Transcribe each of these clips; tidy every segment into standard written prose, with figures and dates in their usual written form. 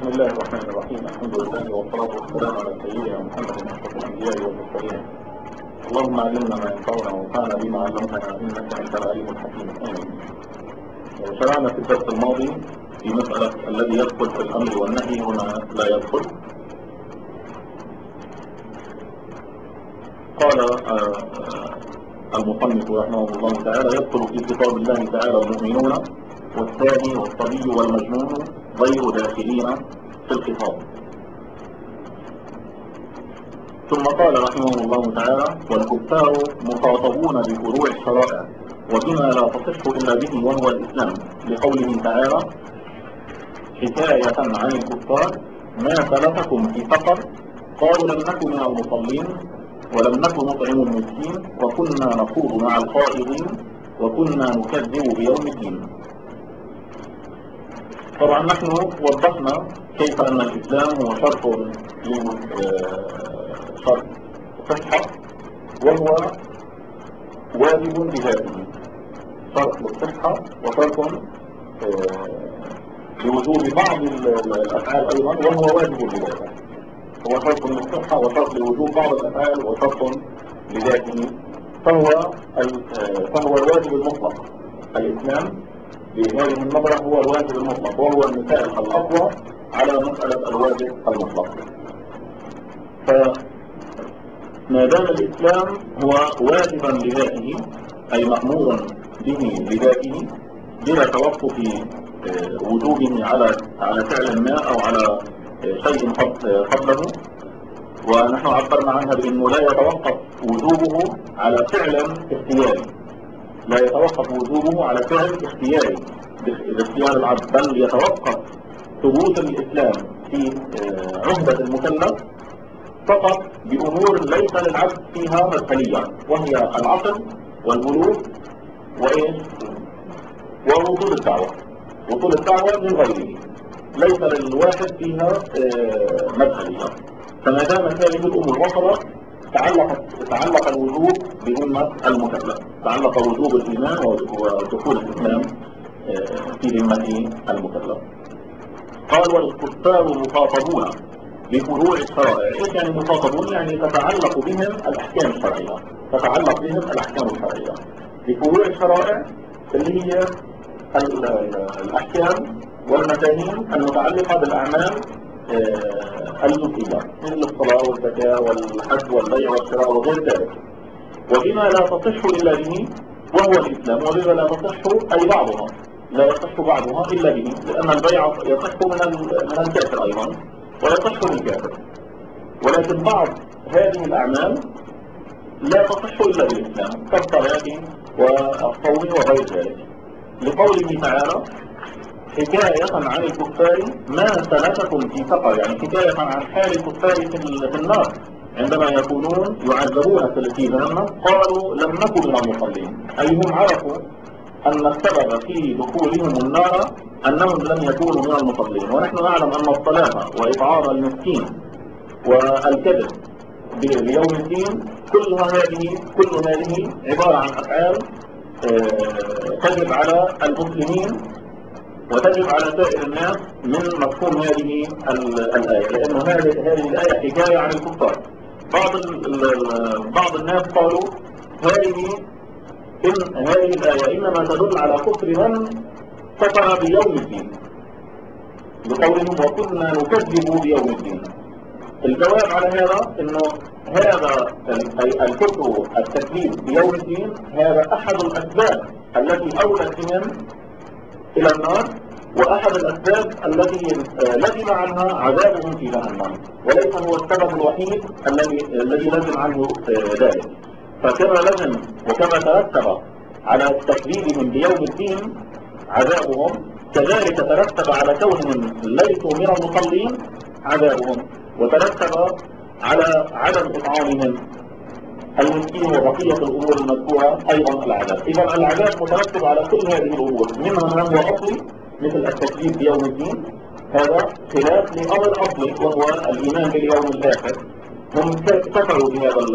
بسم الله الرحمن الرحيم. الحمد لله والصلاة والسلام على سيدنا محمد أشرف الأنبياء والمرسلين. اللهم علمنا ما ينفعنا وانفعنا بما علمتنا إنك أنت العليم الحكيم. آمين. شرعنا في الدرس الماضي في مسألة الذي يدخل في الأمر والنهي هنا لا يدخل. قال المصنف رحمه الله تعالى: يدخل في خطاب الله تعالى المؤمنون والثاني والصبي والمجنون غير داخلين في الخطاب. ثم قال رحمه الله تعالى: والكفار مخاطبون بفروع الشرائع وبما لا تصح إلا به وهو الإسلام، لقوله تعالى: حكاية عن الكفار: ما سلككم في سقر؟ قالوا لم نكن من المصلين ولم نكن نطعم المسكين وكنا نخوض مع الخائضين وكنا نكذب بيوم الدين. طبعا نحن وضحنا كيف أن الإسلام هو شرط صحة وهو واجب بذاته، شرط للصحة وشرط لوجود بعض الأفعال أيضا وهو واجب بذاته. هو شرط للصحة وشرط لوجود بعض الأفعال وشرط لذاته، فهو الواجب المطلق. الإسلام بهذه النظرة هو الواجب المطلق، وهو المثال الأقوى على مسألة الواجب المطلق. فما دام الإسلام هو واجبا لذاته أي مأمورا به لذاته بلا توقف وجوبه على فعل ما أو على شيء قبله، ونحن عبرنا عنها بأنه لا يتوقف وجوبه على فعل اختياري، لا يتوقف وجوبه على فعل اختياري باختيار العبد، بل يتوقف ثبوت الإسلام في عهدة المكلف فقط بأمور ليس للعبد فيها مسؤولية، وهي العقل والبلوغ ووصول الدعوة. وصول الدعوة من غيره ليس للواحد فيها مسؤولية. فما دامت هذه الأمور وصلت تعلق الوجوب بذمة المكلف، تعلق وجوب الإيمان ودخول الإسلام في ذمة المكلف. قال: والكفار مخاطبون بفروع الشرائع. ايش يعني مخاطبون؟ يعني تتعلق بهم الأحكام الشرعية، تتعلق بهم الأحكام الشرعية. بفروع الشرائع اللي هي الأحكام والمفاهيم المتعلقة بالأعمال الجزئية مثل الصلاة والزكاة والحج والبيع والشراء وغير ذلك، وبما لا تصح إلا به وهو الإسلام. وبما لا تصح أي بعضها، لا يصح بعضها إلا به، لأن البيع يصح من الكافر أيضا ويصح من الكافر، ولكن بعض هذه الأعمال لا تصح إلا بالإسلام كالصلاة والصوم وغير ذلك، لقوله تعالى: حكاية عن الكفار ما سلككم في سقر، يعني حكاية عن حال الكفار في النار عندما يكونون يعذبون في جهنم. قالوا لم نكن من المصلين، أي هم عرفوا أن السبب في دخولهم النار أنهم لم يكونوا من المصلين. ونحن نعلم أن الصلاة وإطعام المسكين والكذب بيوم الدين كل هذه عبارة عن أفعال تجب على المسلمين وتجب على سائر الناس من مفهوم هذه الآية، لأن هذه الآية حكاية عن الكفار. بعض الناس قالوا هذه الآية إنما تدل على كفر من كفر بيوم الدين، بقولهم وكنا نكذب بيوم الدين. الجواب على هذا إنه هذا الكفر التكذيب بيوم الدين هذا أحد الأسباب التي أولت بهم إلى النار، وأحد الأسباب التي لزم عنها عذابهم في جهنم، وليس هو السبب الوحيد الذي لزم عنه ذلك. فكما لزم وكما ترتب على تكذيبهم بيوم الدين عذابهم، كذلك ترتب على كونهم ليسوا من المصلين عذابهم، وترتب على عدم إطعامهم المسكين وبقية الأمور المذكورة أيضا العذاب. إذا العذاب مترتب على كل هذه الأمور، منها ما هو أصلي مثل التكذيب بيوم الدين، هذا خلاف لأمر أصلي وهو الإيمان باليوم الآخر. هم كفروا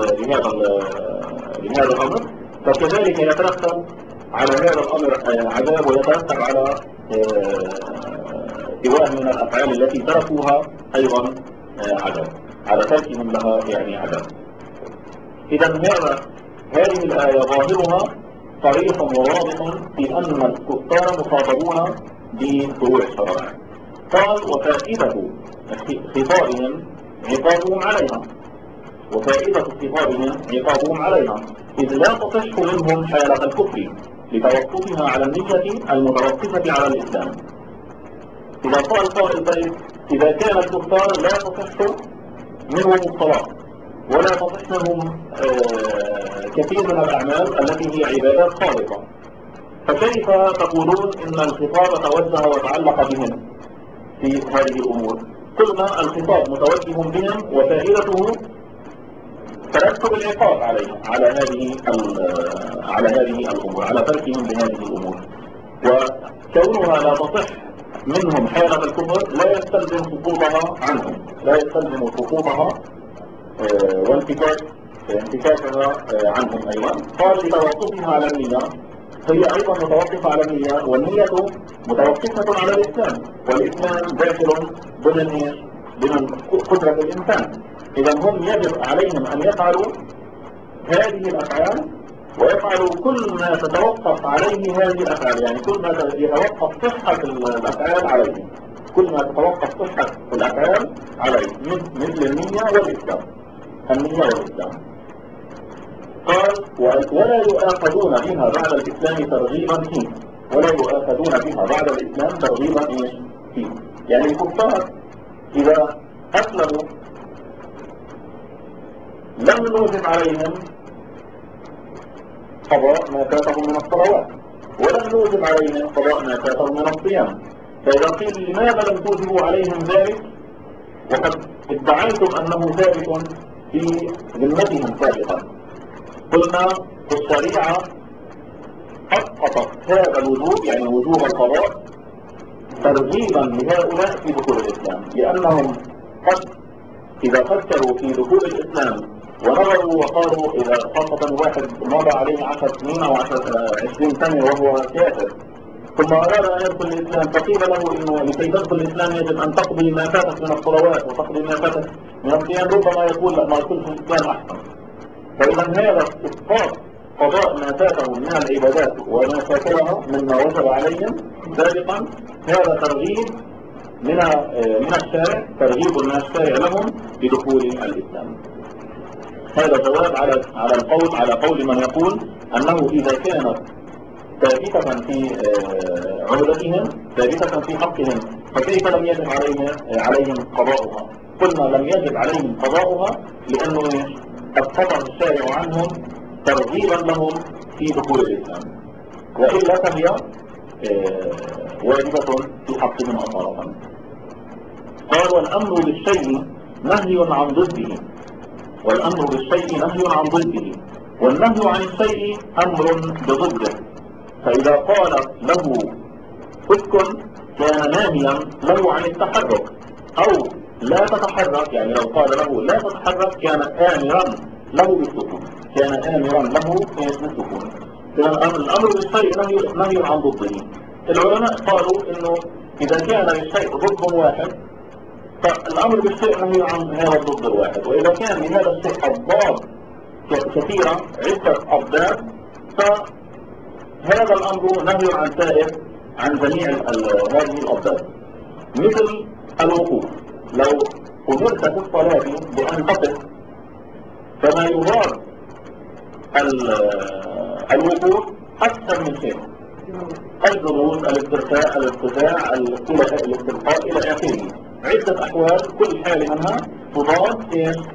بهذا الأمر، فكذلك يترتب على هذا الأمر عذاب، ويترتب على سواه من الأفعال التي تركوها أيضا عدم، على تركهم لها يعني عدم. إذا هذه الآية ظاهرها صريح وواضح في أن الكفار مخاطبون بفروع الشرائع. قال وفائدة خطابهم عقابهم عليها، وفائدة خطابهم عقابهم عليها، إذ لا تصح منهم حالة الكفر لتوقفها على النية المتوقفة على الإسلام. إذا قال قائل طيب إذا كان الكفار لا تصح منهم الصلاة ولا تصح منهم كثير من الأعمال التي هي عبادات خالصة، فكيف تقولون إن الخطاب توجه وتعلق بهم في هذه الأمور؟ قلنا الخطاب متوجه بهم وفائدته ترتب العقاب عليهم على هذه الأمور، على تركهم بهذه الأمور. وكونها لا تصح منهم حالة الكفر لا يستلزم سقوطها عنهم، لا يستلزم سقوطها وانتكاكها عنهم أيضا. قال لتوقفها على النية، هي أيضا متوقفة على النية، والنية متوقفة على الإسلام، والإسلام داخل ضمن قدرة الإنسان. إذا هم يجب عليهم أن يفعلوا هذه الأفعال ويفعلوا كل ما تتوقف عليه هذه الأفعال، يعني كل ما يتوقف صحة الأفعال عليه، كل ما تتوقف صحة الأفعال عليه مثل النية والإسلام، النية والإسلام. قال ولا يؤاخذون بها بعد الإسلام ترغيبا فيه، ولا يؤاخذون بها بعد الإسلام ترغيبا فيه. يعني الكفار إذا أسلموا لم نوجب عليهم قضاء ما فاتهم من الصلوات، ولم نوجب عليهم قضاء ما فاتهم من الصيام. فإذا قيل لماذا لم توجبوا عليهم ذلك وقد ادعيتم أنه ثابت في ذمتهم سابقا؟ قلنا الشريعة أسقطت هذا الوجوب، يعني وجوب القضاء، ترغيبا لهؤلاء في دخول الإسلام، لأنهم إذا فكروا في دخول الإسلام ونظروا وقالوا إذا خاصة واحد مضى عليه 10 سنين أو 20 سنة وهو كافر ثم أراد أن يدخل الإسلام، فقيل له إنه لكي تدخل الإسلام يجب أن تقضي ما فاتك من الصلوات وتقضي ما فاتك من الصيام، ربما يقول لا، ما أدخل في الإسلام أحسن. فإذا هذا إسقاط قضاء ما فاتهم من العبادات وما فاتها مما وجب عليهم سابقا، هذا ترغيب من الشارع، ترغيب من الشارع لهم بدخول الإسلام. هذا جواب على قول من يقول أنه إذا كانت ثابتة في عهدتهم، ثابتة في حقهم، فكيف لم يجب عليهم قضاؤها؟ قلنا لم يجب عليهم قضاؤها لأنه أسقطها الشارع عنهم ترغيبا لهم في دخول الإسلام، وإلا فهي واجبة في حقهم أصالة. قال والأمر بالشيء نهي عن ضده، والأمر بالشيء نهي عن ضده، والنهي عن الشيء أمر بضده. فإذا قال له اسكن كان ناهيا له عن التحرك، أو لا تتحرك، يعني لو قال له لا تتحرك كان آمرا له بالسكون، كان آمرا له بالسكون. الأمر بالشيء نهي عن ضده. العلماء قالوا إنه إذا كان للشيء ضد واحد فالأمر بالشيء نهي عن هذا الضد الواحد، وإذا كان لهذا الشيء أضداد كثيرة عدة أضداد فهذا الأمر نهي عن جميع هذه الأضداد. مثل الوقوف، لو أمرت في الصلاة بأن تقف فما يضاد الوقوف أكثر من شيء، الجلوس، الاسترخاء، الارتفاع، الاستلقاء إلى آخره، عدة أحوال كل حال منها تضاد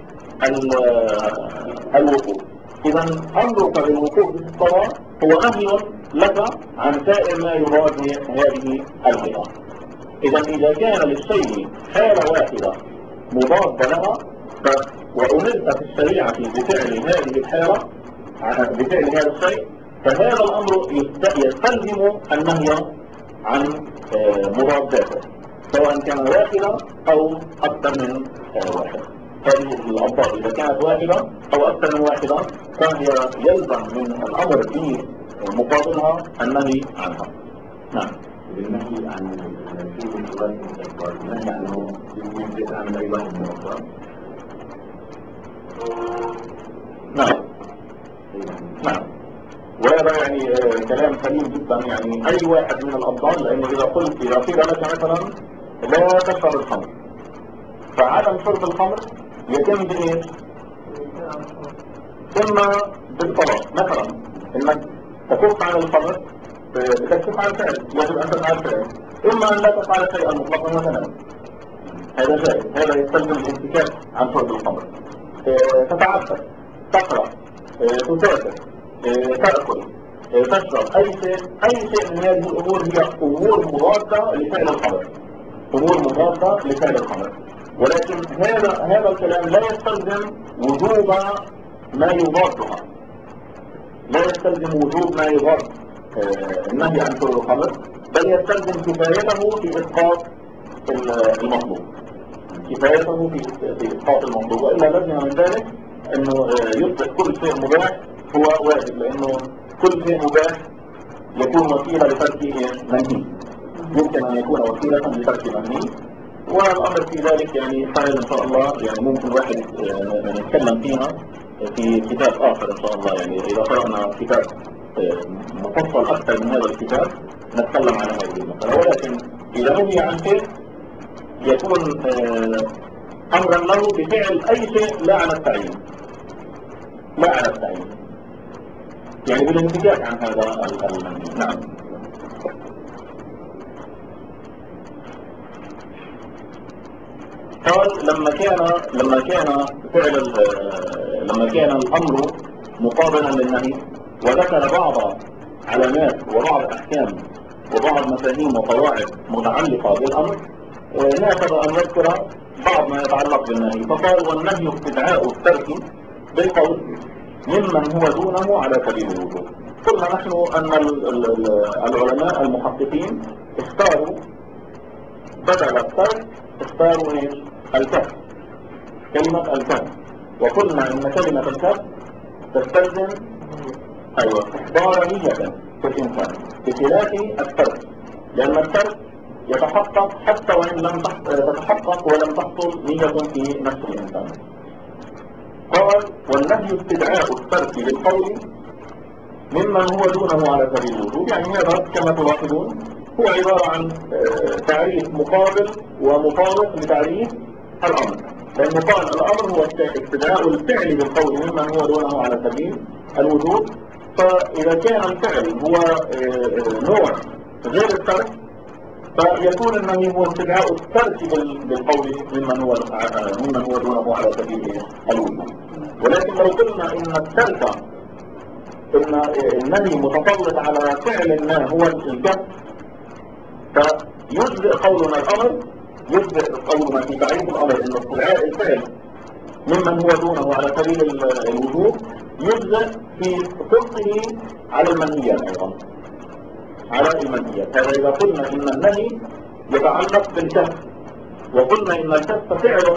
الوقوف. إذا أمرك بالوقوف في الصلاة هو نهي لك عن سائر ما يضاد هذه الهيئة. إذا كان للشيء حالة واحدة مضاد لها وأمرت في الشريعة بفعل هذه الحالة، بفعل هذا الشيء، فهذا الأمر يستلزم النهي عن مضاداته سواء كان واحدة أو أكثر من واحد. هذه الأضداد إذا كانت واحدة أو أكثر من واحدة فهي يلزم من الأمر بمقابلها النهي عنها. نعم. بالنهي عن شرب الخبائث من الأطفال، النهي عنه يمكن عن أي واحد من الأطفال. نعم نعم، وهذا يعني كلام سليم جدا. يعني أي واحد من الأفضل، لأنه إذا قيل لك مثلا لا تشرب الخمر، فعدم شرب الخمر يتم بإيه؟ إما بالطلاق مثلا، إنك تكف عن الخمر بتكف عن الفعل، يجب أن تفعل الفعل، إما أن لا تفعل شيئا مطلقا وتنام، هذا جائز، هذا يستلزم الامتكاك عن شرب الخمر. تتعبد، تقرأ، تسافر، تأكل، تشرب، أي شيء من هذه الأمور هي أمور مضادة لفعل الخمر، أمور مضادة لفعل الخمر. ولكن هذا الكلام لا يستلزم وجوب ما يضادها، لا يستلزم وجوب ما يضاد النهي عن شرب الخمر، بل يستلزم كفايته في إسقاط المطلوب، كفايته في إسقاط المطلوب، وإلا لازم من ذلك أنه يصبح كل شيء مباح هو واجب، لأنه كل شيء مباح يكون وسيلة لترك منهي، يمكن أن يكون وسيلة لترك منهي. والأمر في ذلك يعني سهل إن شاء الله، يعني ممكن واحد نتكلم فيها في كتاب آخر إن شاء الله. يعني إذا قرأنا كتاب مفصل أكثر من هذا الكتاب نتكلم على هذه المسألة. ولكن إذا نهي عن شيء يكون أمرا له بفعل أي شيء لا على التعيين، لا على التعيين، يعني بالانتجاج عن هذا المنهي. نعم. قال لما كان الأمر مقابلا للنهي، وذكر بعض علامات وبعض أحكام وبعض مفاهيم وقواعد متعلقة بالأمر، ناسب أن يذكر بعض ما يتعلق بالنهي، فقال والنهي استدعاء الترك بالقول ممن هو دونه على سبيل الوجوب. قلنا نحن أن العلماء المحققين اختاروا بدل الترك اختاروا الكف، كلمة الكف، وقلنا ان كلمة الكف تستلزم احضار نية في الانسان بخلاف الترك، لان الترك يتحقق حتى وان لم تتحقق ولم تحصل نية في نفس الانسان. قال والنهي استدعاء الترك للقول ممن هو دونه على سبيل الوجوب، يعني هذا كما تلاحظون هو عبارة عن تعريف مقابل ومطابق لتعريف الأمر، لأنه قال الأمر هو استدعاء الفعل بالقول ممن هو دونه على سبيل الوجوب، فإذا كان الفعل هو نوع غير الترك فيكون النهي هو استدعاء الترك بالقول ممن هو دونه على سبيل الوجوب. ولكن لو قلنا إن الترك إن النهي متسلط على فعل ما هو الكف، فيجزئ قولنا الأمر، يجزئ قولنا في تعريف الأمر إن استدعاء الفعل ممن هو دونه على سبيل الوجوب يجزئ في صدقه على المنهيات أيضا، على المنهيات. هذا إذا قلنا إن النهي يتعلق بالكف، وقلنا إن الكف فعل،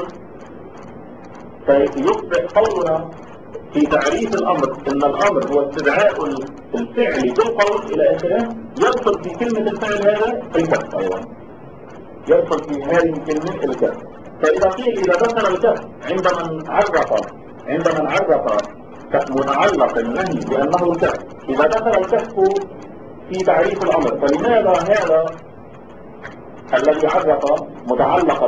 فيجزئ قولنا في تعريف الأمر إن الأمر هو استدعاء الفعل بالقول إلى آخره، يدخل في كلمة الفعل هذا الكف أيضا، يدخل في هذه الكلمة الكف. فإذا قيل إذا دخل الكف عند من عرف متعلق النهي بأنه الكف، إذا دخل الكف في تعريف الأمر، فلماذا هذا الذي عرف متعلق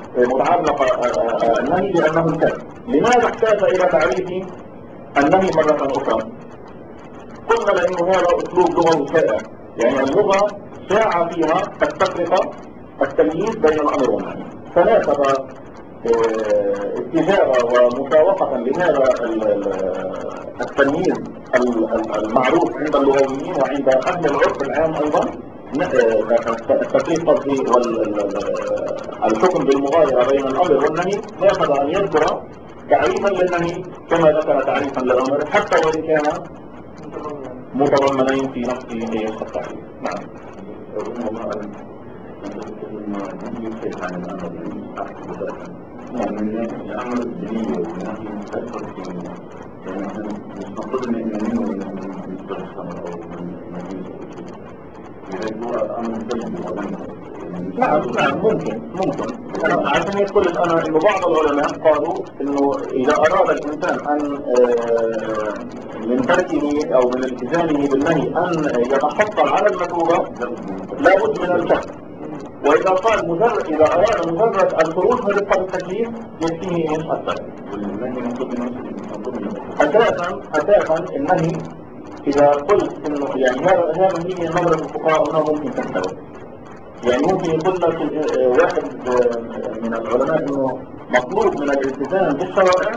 النهي بأنه الكف لماذا احتاج إلى تعريف النهي مرة أخرى؟ قلنا لأنه هذا أسلوب لغوي شائع، يعني اللغة شاع فيها التفرقة، التمييز بين الأمر والنهي، فناسب استجابة ومساوقة لهذا التمييز المعروف عند اللغويين وعند أهل العرف العام أيضا، التفريق قصدي والحكم بالمغايرة بين الأمر والنهي، ناسب أن يذكر تعريفا للنهي كما ذكر تعريفا للأمر، حتى وإن كان متضمنين في نفس التعريف. نعم. الأمر الديني والنهي مكثر في يعني احنا مش مفروض ان احنا نستخدم او نجيب، يعني هو أمر سلبي نعم ممكن أنا عشان يقول أنا إنه بعض العلماء قالوا إنه إذا أراد الإنسان أن من تركه أو من التزامه بالنهي أن يتحصل على المكروه لابد من الشك. وإذا قال إذا أراد مجرد الخروج من رفقة التكليف يكفيه إيش الشك. أساسا النهي إذا قلت إنه يعني هذا هي نظرة الفقهاء أنه ممكن تختلف. يعني ممكن يقول لك واحد من العلماء إنه مطلوب من الالتزام بالشرائع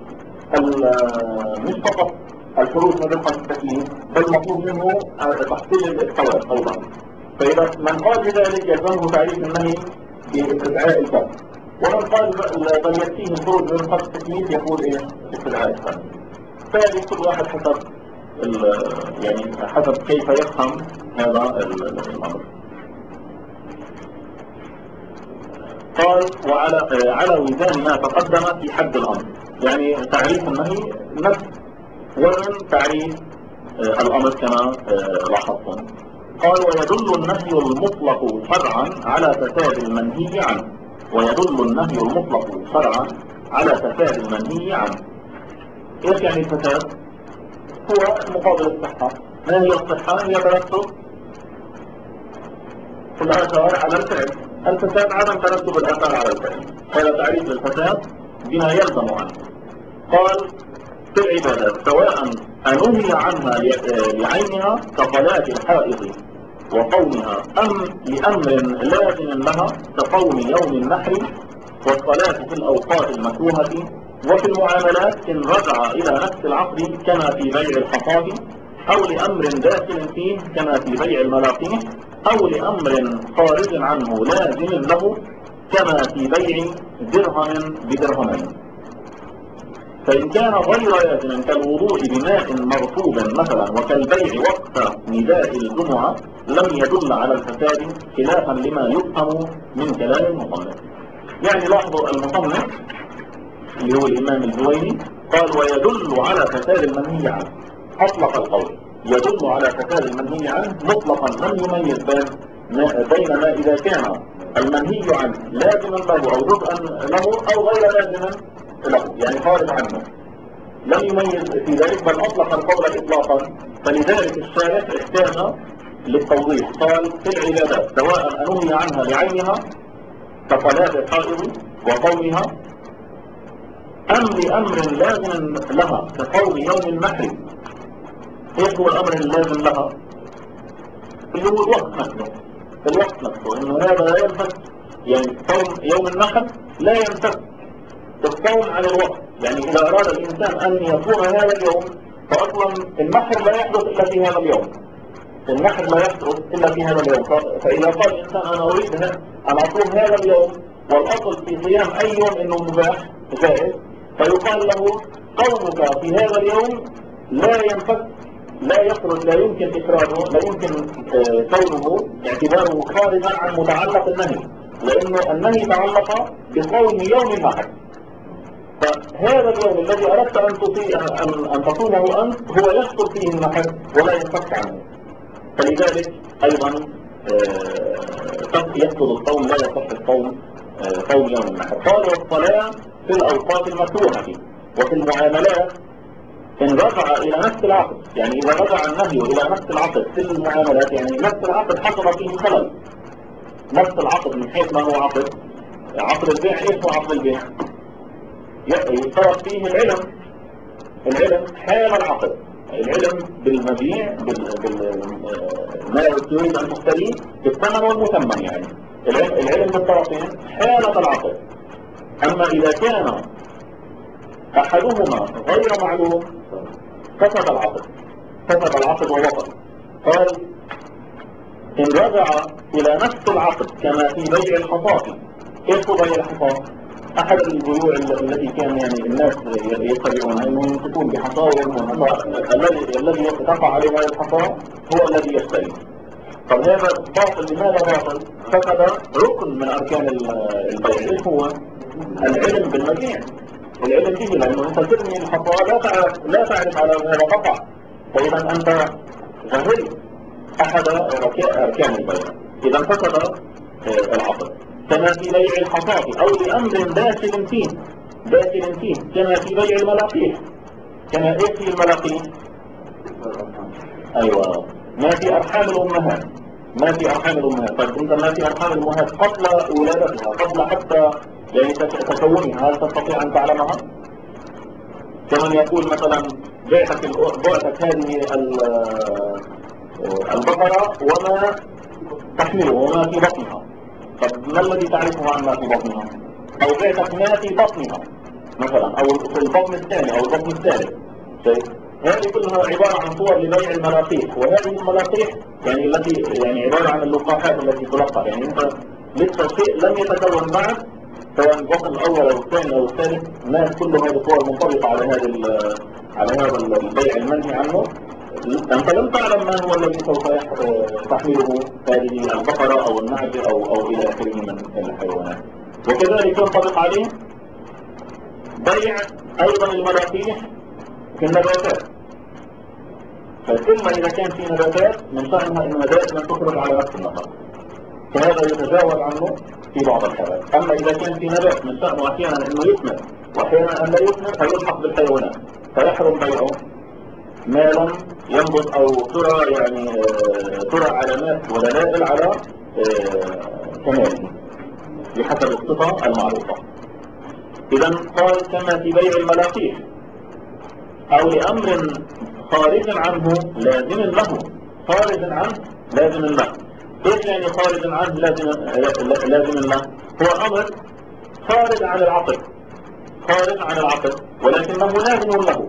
مش فقط الخروج من رفقة التكليف بل مطلوب منه تحصيل الثواب أيضا. فإذا من قال بذلك يلزمه تعريف النهي باستدعاء الفهم، ومن قال بل يكفيه الخروج من رفقة التكليف يقول إيه باستدعاء الفهم. فهذه كل واحد حسب يعني حسب كيف يفهم هذا الأمر. قال على وزان ما تقدم في حد الأمر، يعني تعريف النهي نفس وزن تعريف الأمر كما لاحظتم. قال ويدل النهي المطلق شرعا على فساد المنهي عنه. ويدل النهي المطلق شرعا على فساد المنهي عنه. ايش يعني الفساد؟ هو مقابل الصحة. ما هي الصحة؟ هي ترتب الآثار على الفعل. الفساد عدم ترتب الآثار على الفعل. هذا تعريف الفساد بما يلزم عنه. قال في العبادات سواء أنهي عنها لعينها كصلاة الحائض وقومها أم لأمر لازم لها كقوم يوم النحر والصلاة في الأوقات المكروهة. وفي المعاملات إن رجع إلى نفس العقد كما في بيع الحصاد أو لأمر داخل فيه كما في بيع الملاقيح أو لأمر خارج عنه لازم له كما في بيع درهم بدرهمين. فإن كان غير لازم كالوضوء بماء مرطوب مثلا وكالبيع وقت نداء الجمعة لم يدل على الفساد خلافا لما يفهم من كلام المصنف. يعني لاحظوا المصنف اللي هو الإمام الجويني قال ويدل على فساد المنهي عنه. أطلق القول يدل على فساد المنهي عنه مطلقا لم يميز بين ما إذا كان المنهي عنه لازما له أو جزءا له أو غير لازما له، يعني خارج عنه. لم يميز في ذلك بل أطلق القول إطلاقا. فلذلك الشارح احتاج للتوضيح. قال في العبادات سواء أنهي عنها لعينها كصلاة الحائض وقومها أم لأمر لازم لها كقوم يوم النحر. ايش هو الأمر اللازم لها؟ اللي هو الوقت نفسه. الوقت نفسه إنه هذا لا ينفك، يعني صوم يوم النحر لا ينفك الصوم عن الوقت. يعني إذا أراد الإنسان أن يصوم هذا اليوم فأصلا النحر لا يحدث إلا في هذا اليوم. النحر لا يحدث إلا في هذا اليوم. فإذا قال الإنسان أنا أريد أن أصوم هذا اليوم والأصل في صيام أي يوم إنه مباح جائز، فيقال له قومك في هذا اليوم لا ينفك، لا يخرج، لا يمكن إخراجه، لا يمكن كونه اعتباره خارجا عن متعلق النهي، لأنه النهي تعلق بصوم يوم النحر. فهذا اليوم الذي أردت أن تصومه أنت هو يحصل فيه النحر ولا ينفك عنه. فلذلك أيضا يحصل الصوم، لا يصح الصوم صوم يوم النحر. قال والصلاة في الأوقات المكروهة. وفي المعاملات إن رجع إلى نفس العقد، يعني إذا رجع النهي إلى نفس العقد في المعاملات، يعني نفس العقد حصل فيه خلل. نفس العقد من حيث ما هو عقد البيع. إيش هو عقد البيع؟ يشترط فيه العلم حال العقد، العلم بالمبيع ما تريد أن تشتريه بالثمن والمثمن، يعني العلم بالطرفين حالة العقد. أما إذا كان أحدهما غير معلوم فسد العقد ووقف. قال إن رجع إلى نفس العقد كما في بيع الحصاد. إيش هو بيع الحصاد؟ أحد البيوع التي كان يعني الناس يتبعونها إنهم يمسكون بحصاهم، الذي تقع عليه هذا الحصاد هو الذي يشتري. طب هذا باطل. لماذا باطل؟ فقد ركن من أركان البيع. إيش هو؟ العلم بالمبيع، العلم به، لأنه أنت ترمي الحصاد لا تعرف على هذا قطع، فإذا أنت جهلت أحد أركان البيع. إذا فسد العقد. كما في بيع الحصاة أو لأمر داخل فيه كما في بيع الملاقيح. كما إيه في الملاقيح؟ أيوة، ما في أرحام الأمهات. طيب أنت ما في أرحام الأمهات قبل ولادتها، قبل حتى يعني تكونها، هل تستطيع أن تعلمها؟ كمن يقول مثلا بعتك هذه البقرة وما تحمله وما في بطنها. طب ما الذي تعرفه عن ما في بطنها؟ أو بعتك ما في بطنها مثلا، أو في البطن الثاني أو البطن الثالث. هذه كلها عبارة عن صور لبيع الملاقيح. وهذه الملاقيح يعني التي يعني عبارة عن اللقاحات التي تلقى، يعني انت لسه شيء لم يتكون بعد، سواء البطن الاول او الثاني او الثالث، ما كل هذه الصور منطبقة على هذا البيع المنهي عنه. انت لم تعلم ما هو الذي سوف تحمله هذه البقرة او النعجة او الى اخره من الحيوانات. وكذلك ينطبق عليه بيع ايضا الملاقيح في النباتات. فثم إذا كان في نباتات من شأنها أنها دائما تخرج على نفس النمط، فهذا يتجاوز عنه في بعض الحالات. أما إذا كان في نبات من شأنه أحيانا أنه يثمر وأحيانا أن لا يثمر، فيلحق بالحيوانات فيحرم بيعه ما لم ينبت أو ترى علامات ودلائل على كماله بحسب الصفة المعروفة. إذا قال كما في بيع الملاقيح أو لأمر خارج عنه لازم له. ايش يعني خارج عنه لازم له؟ هو امر خارج عن العقد ولكنه لازم له.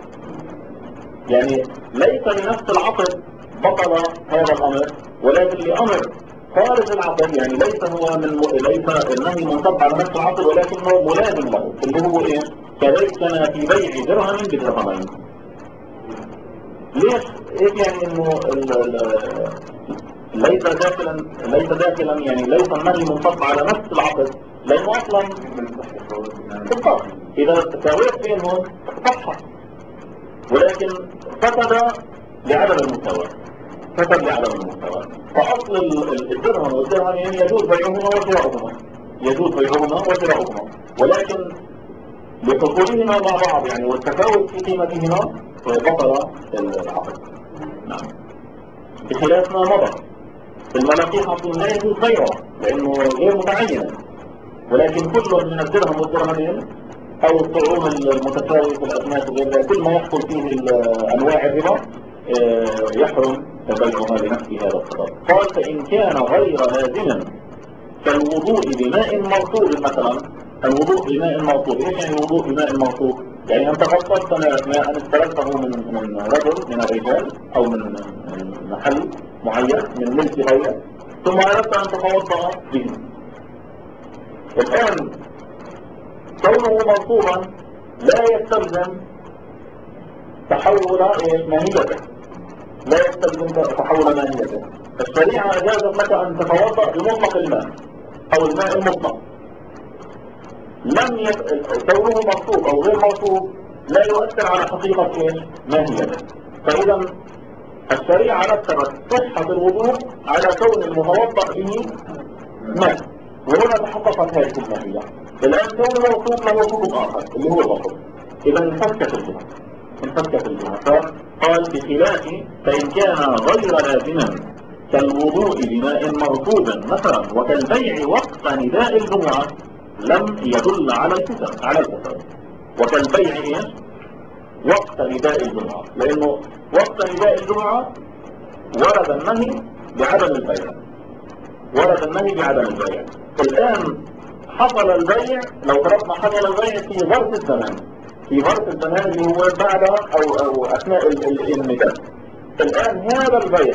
يعني ليس لنفس العقد بطل هذا الامر، ولكن لامر خارج العقد، يعني ليس النهي منصب على نفس العقد ولكنه ملازم له، اللي هو ايه؟ كما في بيع درهم بدرهمين. ليش؟ ايه يعني انه ليس داخلا يعني ليس النهي منطبق على نفس العقد، لانه اصلا بالضبط اذا تساويت بينهم صح، ولكن فسد بعدم المساواة. فاصل الدرهم والدرهم يعني يجوز بيعهما وشراؤهما، ولكن لحصولهما مع بعض يعني والتفاوت في قيمتهما بطل العقد. نعم. بخلاف ما مضى الملاقيح لا يجوز بيعه لانه غير متعين، ولكن كل من الدرهم والدرهمين او الطعوم المتساوية في الاسماك وغير ذلك، كل ما يحصل فيه انواع الربا يحرم بيعها لنفس هذا السبب. قال فان كان غير لازم كالوضوء بماء موصول مثلا. الوضوء بماء موصول، ايش يعني الوضوء بماء موصول؟ يعني انت غطست ماء استلفته من رجل من الرجال او من محل معين من ملك غيرك، ثم اردت ان تتوضا به. الان كونه موصولا لا يستلزم تحول ماهيته، الشريعه اجازت لك ان تتوضا بمطلق الماء او الماء المطلق. كونه مصوب او غير مصوب لا يؤثر على حقيقة ماهيته. فاذا الشريعة رتبت صحة الوضوء على كون المتوضأ به ماء، وهنا تحققت هذه الماهية. الان كون موصوب له حكم اخر اللي هو الوضوء، اذا انفكت الجهة. فقال بخلاف فان كان غير لازما كالوضوء بماء مرطوب مثلا وكالبيع وقت نداء الجمعة لم يدل على الفساد. وكالبيع وقت نداء الجمعة، لانه وقت نداء الجمعة ورد النهي بعدم البيع. الان حصل البيع، لو فرضنا حصل البيع في ظرف الزمان اللي هو بعد او اثناء النداء. الان هذا البيع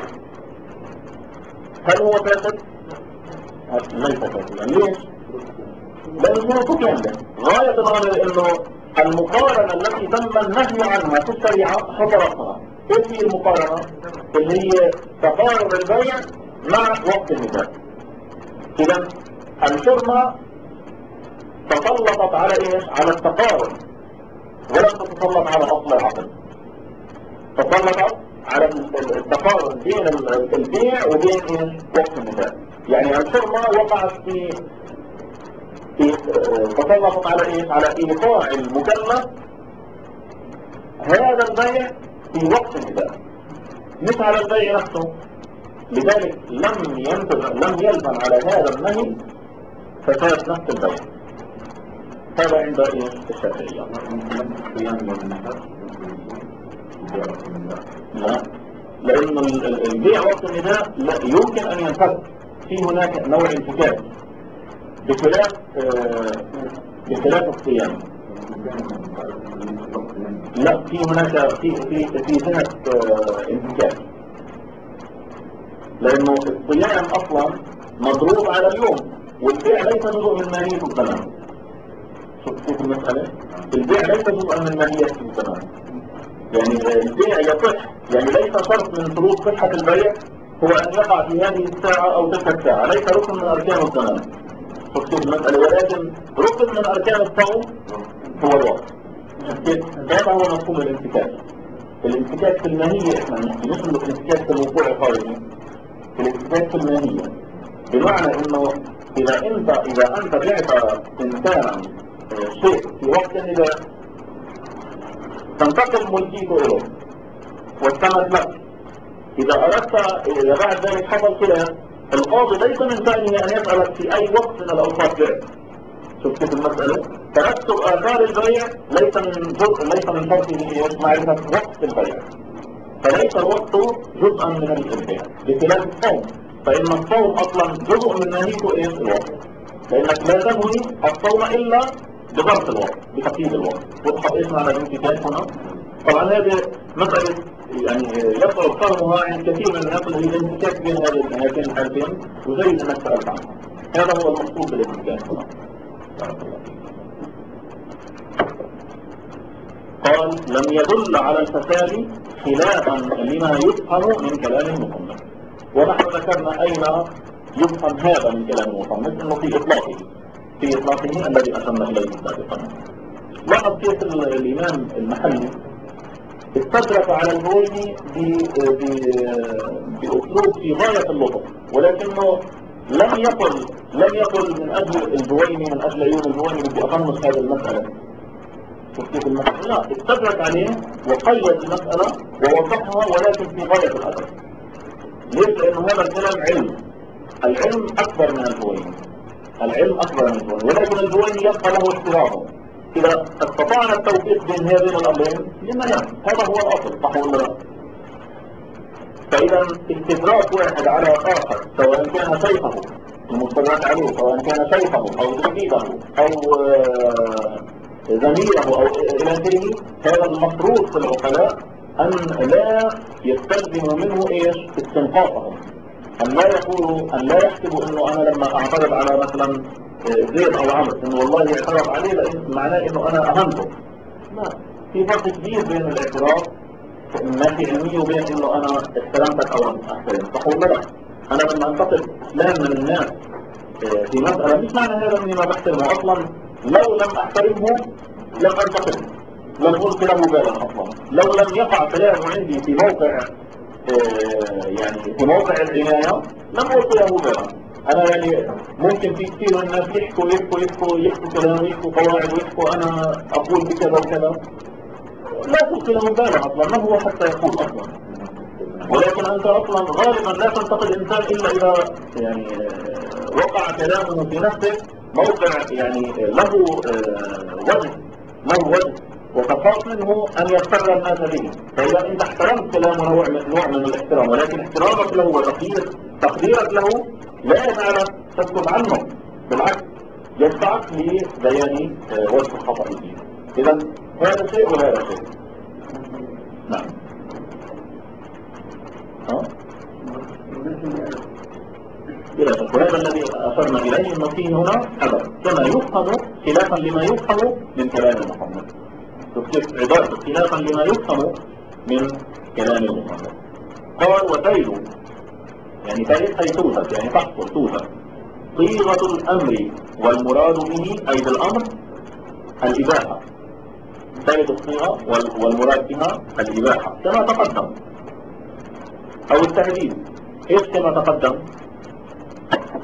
هل هو فاسد؟ ليس فاسدا. ليش؟ لأن الشروط كاملة. غاية الأمر إنه المقارنة التي تم النهي عنها في الشريعة حضرتها. إيش هي المقارنة؟ اللي هي تقارب البيع مع وقت النداء. إذا الحرمة تسلطت على إيش؟ على التقارب، ولم تتسلط على أصل العقد. تسلطت على التقارب بين البيع وبين وقت النداء. يعني الحرمة وقعت في تسلطت على ايه؟ على ايقاع المكلف هذا البيع في وقت النداء، مش على البيع نفسه. لذلك لم يلزم على هذا النهي فساد نفس البيع. هذا عند الشافعية. لا، لأن البيع وقت النداء لا يمكن أن ينفك، في هناك نوع انفكاك بخلاف الصيام. لا، في هناك في جهة انفكاك، لأنه الصيام أصلا مضروب على اليوم، والبيع ليس جزء من مالية الزمان. شوف المسألة، البيع ليس جزء من مالية الزمان. يعني البيع يصح، يعني ليس شرط من شروط صحة البيع هو أن يقع في هذه الساعة أو تلك الساعة، ليس ركن من أركان الزمان. شوف المسألة، ولكن ركن من أركان الصوم هو الوقت. هذا هو مفهوم الانفكاك. الانفكاك في الماهية احنا نحكي، مش الانفكاك في الوقوع القائمي. الانفكاك في الماهية بمعنى انه اذا انت بعت انسانا شيء في وقت النداء تنتقل ملكيته له والثمن لك. اذا بعد ذلك حصل خلاف، القاضي ليس من شأنه ان يسألك في اي وقت من الاوقات بعت. شوف كيف المسألة، ترتب آثار البيع ليس من شرطه معرفة وقت البيع، فليس الوقت جزءا من البيع بخلاف الصوم. فإن الصوم أصلا جزء من نهيته إيه؟ الوقت، لأنك لا تنوي الصوم إلا بظرف الوقت، بتقييد الوقت. وضحت إيش معنى الانفكاك هنا؟ طبعا هذه مسألة يعني يصعب فهمها عند كثير من الناس، اللي الانفكاك بين هذين الحالتين، وجيد أنك سألت عنه. هذا هو المقصود بالانفكاك هنا. قال لم يدل على الفساد خلافا لما يفهم من كلام المصنف. ونحن ذكرنا أين يفهم هذا من كلام المصنف، أنه في إطلاقه الذي أشرنا إليه سابقا. لاحظ كيف الإمام المحلي استدرك على الهويني بأسلوب في غاية اللطف، ولكنه لم يقل من أجل الهويني، من أجل عيون الهويني بدي أطنش هذه المسألة. كيف المسألة؟ لا، استدرك عليه وقيد المسألة ووضحها، ولكن في غاية الأدب. ليش؟ لأنه هذا الكلام العلم أكبر من الهويني، ولكن الهويني يبقى له احترامه. إذا استطعنا التوفيق بين هذين الأمرين لما لا، هذا هو الأصل، صح ولا لا؟ فإذا استدراك واحد على آخر، سواء كان شيخه المستدرك عليه، سواء كان شيخه أو زميله أو زميله أو إلى آخره، هذا المفروض في العقلاء أن لا يستلزم منه إيش؟ استنقاصهم، أن لا يحسبوا إنه أنا لما أعترض على مثلا زيد أو عمرو إنه والله اعترض عليه لأن معناه إنه أنا أهنته. لا، في فرق كبير بين الاعتراض الناحية علمية وبين إنه أنا احترمتك أو أحترمت، صح ولا لا؟ أنا لما أنتقد فلان من الناس في مسألة مش معنى هذا إني ما بحترمه أصلا. لو لم أحترمه لم أنتقده، لم ألقي له بالا أصلا. لو لم يقع كلامه عندي في موقع يعني في موقع العناية لم ألقي له بالا. أنا يعني ممكن في كثير من الناس يحكوا كلام، يحكوا قواعد، ويحكوا أنا أقول بكذا وكذا، لا تلقي له بالا أصلا، ما هو حتى يقول أصلا. ولكن أنت أصلا غالبا لا تنتقد الإنسان إلا إذا يعني وقع كلامه في نفسه موقع يعني له وجه وتخاف منه أن يضطر الناس به. فإذا أنت احترمت كلامه نوع من الاحترام، ولكن احترامك له وتقديرك له لا يجعلك تسكت عنه، بالعكس يدفعك لبيان وجه الخطأ فيه. إذا هذا شيء وهذا شيء. نعم. وهذا الذي أشرنا إليه أنه فيه هنا أدب كما يفهم خلافا لما يفهم من كلام المصنف. تكتب عبارة خلافا لما يفهم من كلام المصنف. قال وتيل، يعني تيل أي توجد، يعني تحصل توجد صيغة الأمر والمراد به أي بالأمر الإباحة. تيل الصيغة والمراد بها الإباحة كما تقدم، أو التهديد. إيش كما تقدم؟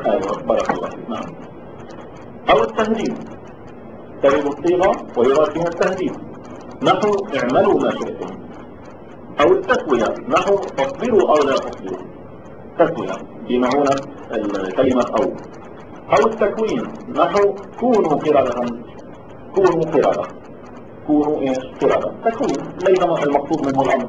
أيوة بارك الله فيك. نعم. أو التهديد، تريد الصيغة ويراد بها التهديد، نحو اعملوا ما شئتم. أو التسوية، نحو تصبروا أو لا تصبروا، تسوية فيما هنا الكلمة أو التكوين، نحو كونوا قردة، كونوا قردة، كونوا إيش قردة، تكوين ليس المقصود منه الأمر.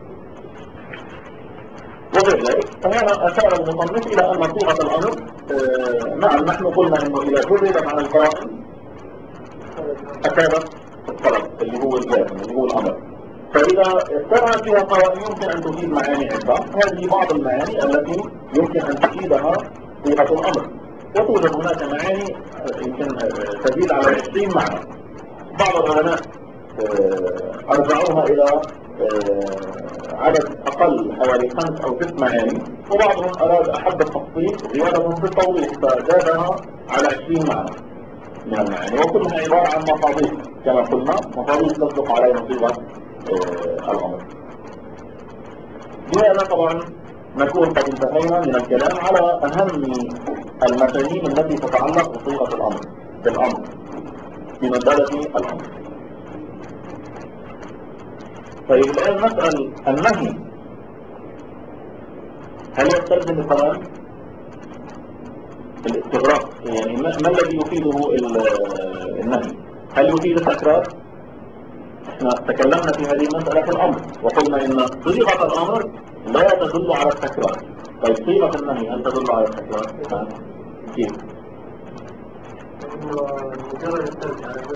وغير ذلك فهنا أشار المصنف إلى أن صيغة الأمر نعم نحن قلنا أنه إذا جردت عن القرائن أكادت الطلب اللي هو الجازم اللي هو الأمر، فإذا استمعت فيها قرائن يمكن أن تفيد معاني عدة. هذه بعض المعاني التي يمكن أن تفيدها صيغة الأمر، وتوجد هناك معاني يمكن تزيد على 20 معنى. بعض العلماء أرجعوها إلى عدد أقل حوالي 5 أو 6 معاني، وبعضهم أراد أحب التفصيل زيادة في التوضيح فزادها على 20 معنى من المعاني، وكلها عبارة عن مصاديق كما قلنا، مصاديق تصدق عليها صيغة الأمر. بهذا طبعا نكون قد انتهينا من الكلام على أهم المفاهيم التي تتعلق بصيغة الأمر بالأمر في مسألة الأمر. طيب الآن نسأل النهي هل يستلزم القرآن؟ الاستغراق يعني ما الذي يفيده النهي؟ هل يفيد التكرار؟ احنا تكلمنا في هذه المسألة في الأمر وقلنا إن صيغة الأمر لا تدل على التكرار. طيب صيغة النهي هل تدل على التكرار؟ كيف؟ مجرد الترجع على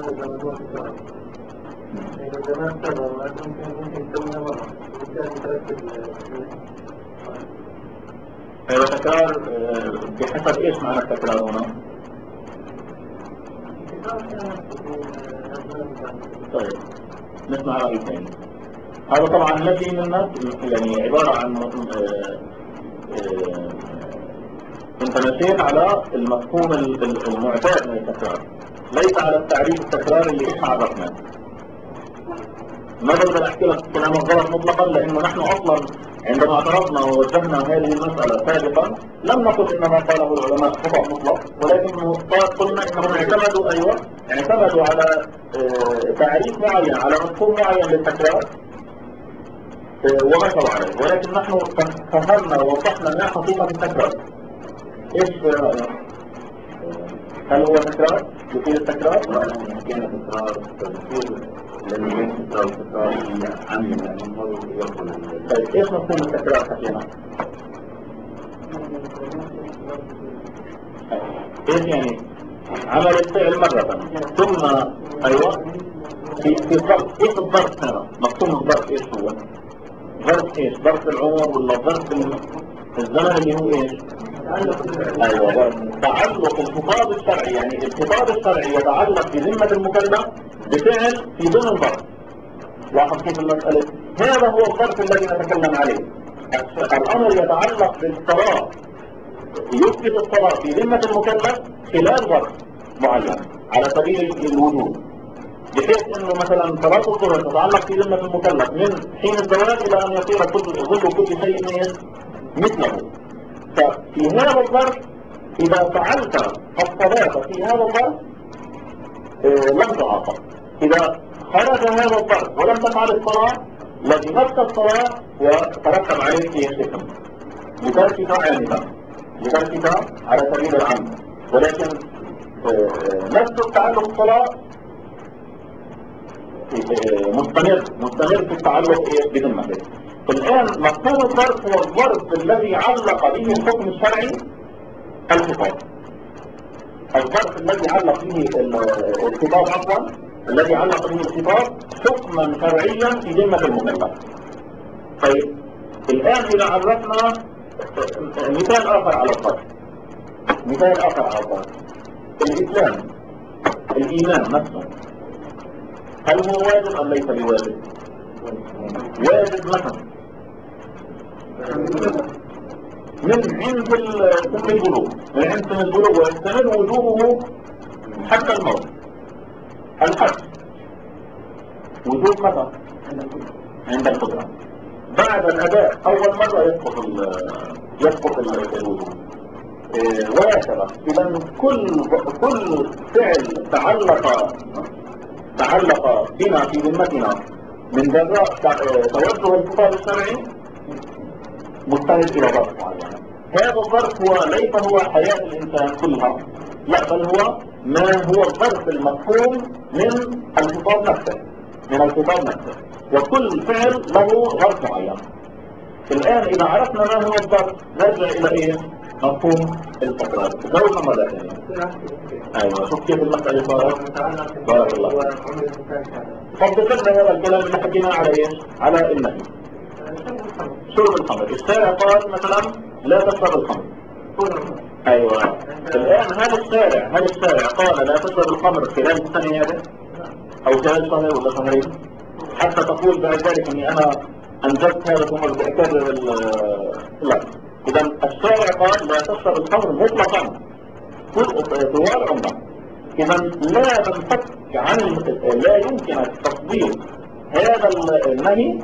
إذا ما استغرب ممكن تسويها مرة وبالتالي تركب هذا تكرار بحسب إيش معنى التكرار هنا؟ طيب نسمع رأي ثاني. هذا طبعا الذي من الناس يعني عبارة عن انت مشيت على المفهوم المعتاد من التكرار، ليس على التعريف التكرار اللي احنا عرفناه. ما بقدر احكي لك كلام غلط مطلقا، لانه نحن اصلا عندما اعترضنا ووجهنا هذه المسألة سابقا لم نقل ان ما قاله العلماء خطأ مطلق، ولكن قلنا انهم اعتمدوا على تعريف معين، على مفهوم معين للتكرار ومشوا عليه، ولكن نحن فهمنا ووضحنا ما حقيقة التكرار. ايش رأيك؟ هل هو تكرار؟ يفيد التكرار؟ وأنا كان تكرار تذكير لأنه ليس تكرار هي عمل يعني مرة يقول. طيب ايش مفهوم التكرار حقيقة؟ ايش يعني؟ عمل الفعل مرة ثم ايوه في الظرف. ايش الظرف هنا؟ مفهوم الظرف ايش هو؟ ظرف ايش؟ ظرف العمر ولا ظرف الزمن اللي هو ايش؟ ايوه تعلق الخطاب الشرعي، يعني الخطاب الشرعي يتعلق بذمة المكلف بفعل في ضمن الظرف. لاحظ كيف المسألة؟ هذا هو الظرف الذي نتكلم عليه. الامر يتعلق بالصلاة، يثبت الصلاة في ذمة المكلف خلال ظرف معين على سبيل الوجود، بحيث انه مثلا صلاة الظهر تتعلق في ذمة المكلف من حين الزواج الى ان يصير ظل كل شيء مثله. ففي هذا الظرف اذا فعلت الصلاة في هذا الظرف لم تعاقب. اذا خرج هذا الظرف ولم تفعل الصلاة لزمتك الصلاة وترتب عليك الاثم لتركك عامدا، لتركك على سبيل العمد، ولكن نفس التعلق الصلاة مستمر في التعلق بذمته. الآن مفهوم الظرف هو الظرف الذي علق به الحكم الشرعي الخطاب. الظرف الذي علق به الخطاب عفوا الذي علق به الخطاب حكما شرعيا في ذمة المكلف. طيب الآن إذا عرفنا مثال آخر على الظرف، مثال آخر على الظرف الإسلام، الإيمان نفسه، هل هو واجب أم ليس بواجب؟ واجب مثلا من عند سن البلوغ، من عند سن البلوغ ويستمر وجوبه حتى الموت. الحج وجوب متى؟ عند القدرة. بعد الأداء أول مرة يسقط الوجوب. وهكذا. إذا كل فعل تعلق بنا في ذمتنا من جزاء توجه الخطاب الشرعي مستند إلى ظرف معين. هذا الظرف ليس هو حياة الإنسان كلها، لا، بل هو ما هو الظرف المفهوم من الخطاب نفسه، وكل فعل له ظرف معين. الآن إذا عرفنا ما هو الظرف نرجع إلى إيه؟ مفهوم التكرار. زوجنا مرة ثانية. أيوة، شوف كيف المسألة صارت. بارك الله. طبقنا هذا الكلام اللي حكيناه على إيش؟ على النهي. شرب الخمر. الشارع قال مثلا لا تشرب الخمر. أيوة. الآن هل الشارع قال لا تشرب الخمر خلال السنة هذه؟ أو خلال شهر ولا شهرين؟ حتى تقول بعد ذلك إني أنا أنجزت هذا ثم بأكرر لا. إذا الشارع قال لا تشرب الخمر مطلقا طوال عمرك. إذا لا تنفك لا يمكن تطبيق هذا النهي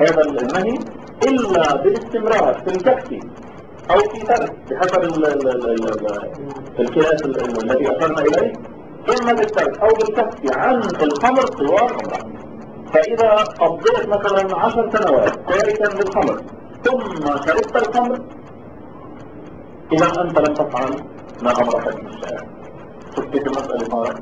إلا بالاستمرار في الكف أو في ترك بحسب القياس الذي أشرنا إليه، إما بالترك أو بالكف عن الخمر طوال عمرك. فإذا قضيت مثلا 10 سنوات تاركا للخمر ثم شربت الخمر، إذا أنت لم تفعل ما أمرك من الشارع. شوف كيف المسألة صارت.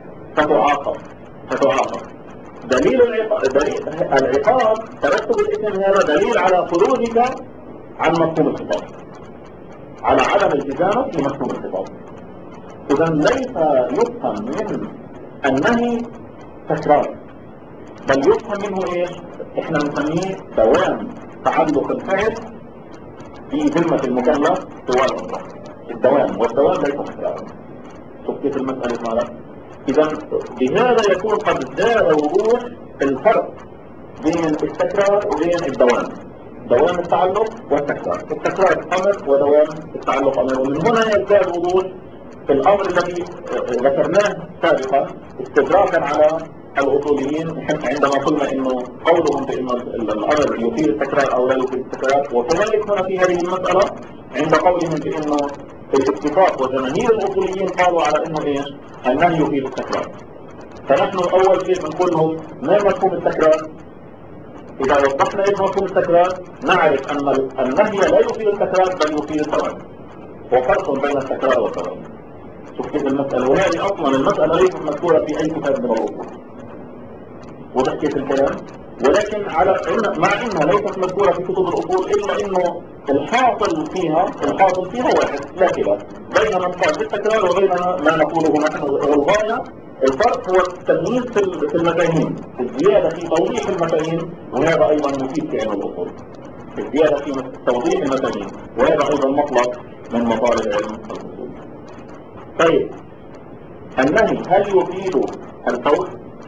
فتعاقب. دليل العقاب ترتب الإثم هذا دليل على خروجك عن مفهوم الخطاب، على عدم التزامك بمفهوم الخطاب. إذا ليس يفهم من النهي تكرار، بل يفهم منه ايش؟ احنا نسميه دوام تعلق الفعل في ذمة المكلف طوال عمره. الدوام والدوام ليس تكرارا. شوف كيف المسألة صارت. اذا بهذا يكون قد زاد وضوح الفرق بين التكرار وبين الدوام. دوام التعلق والتكرار. التكرار امر ودوام التعلق امر. ومن هنا يزداد وضوح الامر الذي ذكرناه سابقا استدراكا على الأصوليين عندما قلنا إنه قولهم بأن الأمر يفيد التكرار أو لا يفيد التكرار، وكذلك هنا في هذه المسألة عند قولهم بأنه الاتفاق وجماهير الأصوليين قالوا على إنه إيش؟ النهي يفيد التكرار. فنحن أول شيء بنقول لهم ما مفهوم التكرار؟ إذا وضحنا إيش مفهوم التكرار نعرف أن النهي لا يفيد التكرار بل يفيد الثواب، وفرق بين التكرار والثواب. شوف كيف المسألة. وهذه أصلا المسألة ليست مذكورة في أي كتاب من الأصول. وضح كيف الكلام. ولكن مع انها ليست مذكورة في كتب الاصول الا انه الحاصل فيها واحد لا خلاف بين من قال بالتكرار وبين ما نقوله نحن. والغاية الفرق هو التمييز في المفاهيم، الزيادة في توضيح المفاهيم، وهذا ايضا مفيد في علم الاصول. الزيادة في توضيح المفاهيم، وهذا ايضا مطلب من مطالب علم الاصول. طيب النهي هل يفيد الفوز؟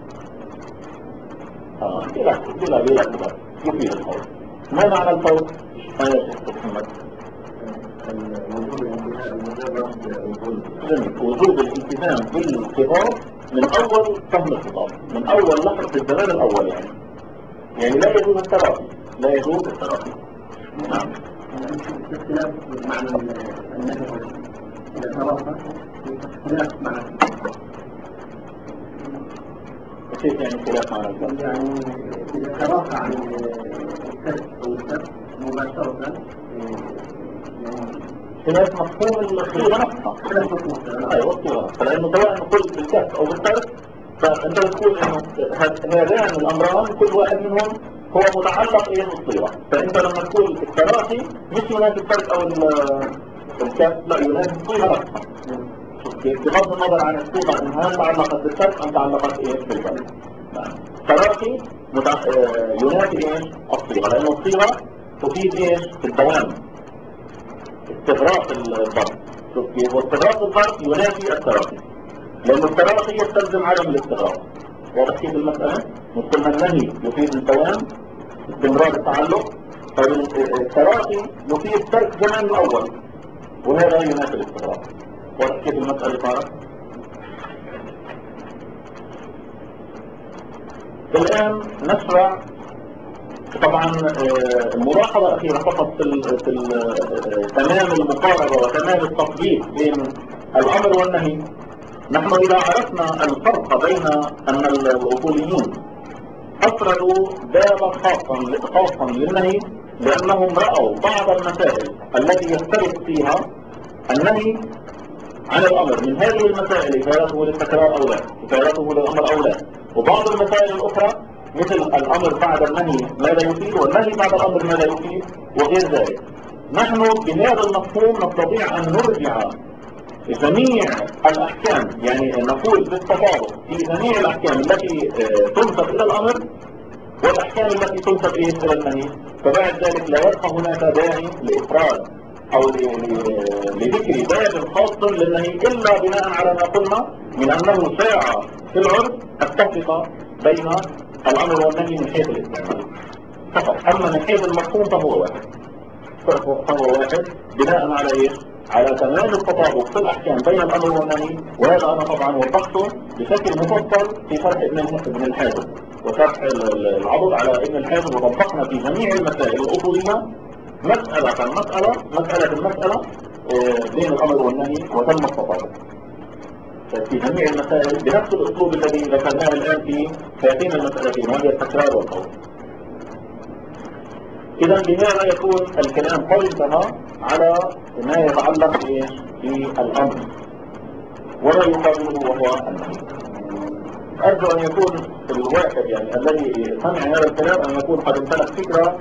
بلا يفيد الفوز. ما معنى الفوز؟ يا شيخ محمد. وجوب الالتزام بالخطاب من اول فهم الخطاب، من اول لحظة في الزمان الاول يعني لا يجوز التراخي. نعم. اختلاف معنى النهي إذا تراخى، اختلاف معنى كيف يعني خلاف معنى الكلام؟ يعني إذا تراخى عن الكسب أو الكسب مباشرة خلاف مفهوم الصيغة نفسها. خلاف مفهوم. أيوة الصيغة نفسها، لأنه سواء نقول بالكسب أو بالترك فأنت تقول إنه هذان الأمران كل واحد منهم هو متعلق بالصيغة. فأنت لما تقول التراخي مش ينافي الترك أو الكسب، لا ينافي الصيغة نفسها. بغض النظر عن الصيغة إنها تعلقت بالترك أم تعلقت بالكسب. التراخي ينافي الصيغة، لأن الصيغة تفيد الدوام، استغراق الضرب. واستغراق الضرب ينافي التراخي، لأن التراخي يستلزم عدم الاستغراق. واضح كيف المسألة؟ نقول النهي يفيد الدوام، استمرار التعلق، فالتراخي يفيد ترك زمان الأول، وهذا ينافي الاستغراق. واضح كيف المسألة صارت؟ الآن نشرع طبعا ملاحظة أخيرة فقط في تمام المقاربة وتمام التطبيق بين الأمر والنهي. نحن إذا عرفنا الفرق بين أن الأصوليين أفردوا بابا خاصا للنهي لأنهم رأوا بعض المسائل التي يختلف فيها النهي عن الأمر، من هذه المسائل إثارته للتكرار أو لا، إثارته للأمر أو لا، وبعض المسائل الأخرى مثل الأمر بعد النهي ماذا يفيد والنهي بعد الأمر ماذا يفيد وغير ذلك. نحن بهذا المفهوم نستطيع أن نرجع جميع الأحكام، يعني نقول بالتطابق في جميع الأحكام التي تنسب إلى الأمر والأحكام التي تنسب إلى النهي، فبعد ذلك لا يبقى هناك داعي لإفراد أو لذكر باب خاص للنهي إلا بناء على ما قلنا من أنه شاع في العرف التفرقة بين الأمر والنهي من حيث الاستعمال فقط، أما من حيث المفهوم فهو واحد بناء على إيش؟ على تمام التطابق في الأحكام بين الأمر والنهي. وهذا أنا طبعا وضحته بشكل مفصل في شرح ابن الحازم وشرح العضد على ابن الحازم، وطبقنا في جميع المسائل الأصولية مسألة بين الأمر والنهي وتم التطابق في جميع المسائل بنفس الأسلوب الذي ذكرناه الآن في هاتين المسألتين وهي التكرار والقول. إذا بهذا يكون الكلام قد انتهى على ما يتعلق بالأمر وما يقابله وهو النهي. أرجو أن يكون الواحد يعني الذي سمع هذا الكلام أن يكون قد امتلك فكرة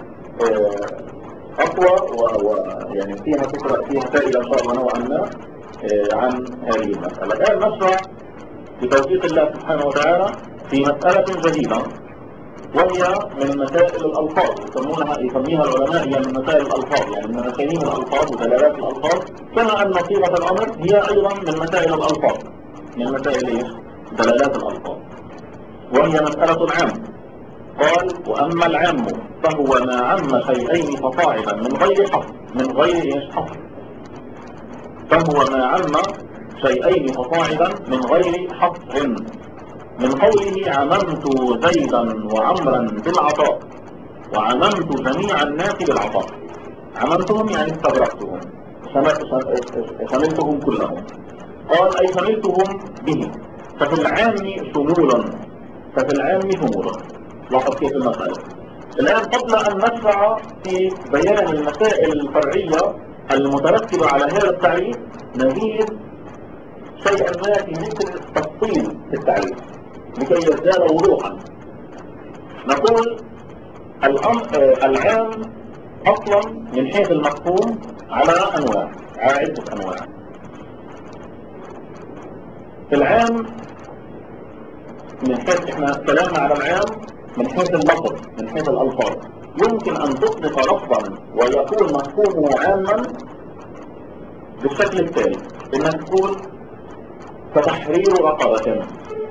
أقوى ويعني فيها فائدة إن شاء الله نوعا ما عن هذه المسألة. الآن نشرع بتوفيق الله سبحانه وتعالى في مسألة جديدة وهي من مسائل الألفاظ، يسميها العلماء هي من مسائل الألفاظ، يعني من مفاهيم الألفاظ ودلالات الألفاظ، كما أن صيغة الأمر هي أيضا من مسائل الألفاظ، من مسائل دلالات الألفاظ، وهي مسألة العام. قال: وأما العام فهو ما عم شيئين فصاعدا من غير حصر، فهو ما عم شيئين فصاعدا من غير حصر، من قوله عممت زيدا وعمرا بالعطاء وعممت جميع الناس بالعطاء. عممتهم يعني استغرقتهم، شملتهم كلهم. قال: أي شملتهم به. ففي العام شمولا. لاحظ كيف المسألة. الآن قبل أن نشرع في بيان المسائل الفرعية المترتبة على هذا التعريف نزيد شيئا ما في مثل تفصيل في التعريف لكي يزداد وضوحا. نقول العام أصلا من حيث المفهوم على عدة أنواع. في العام من حيث احنا كلامنا على العام من حيث اللفظ، من حيث الألفاظ، يمكن أن تطلق لفظا ويكون مفهومه عاما بالشكل التالي: إنك تقول فتحرير رقبة.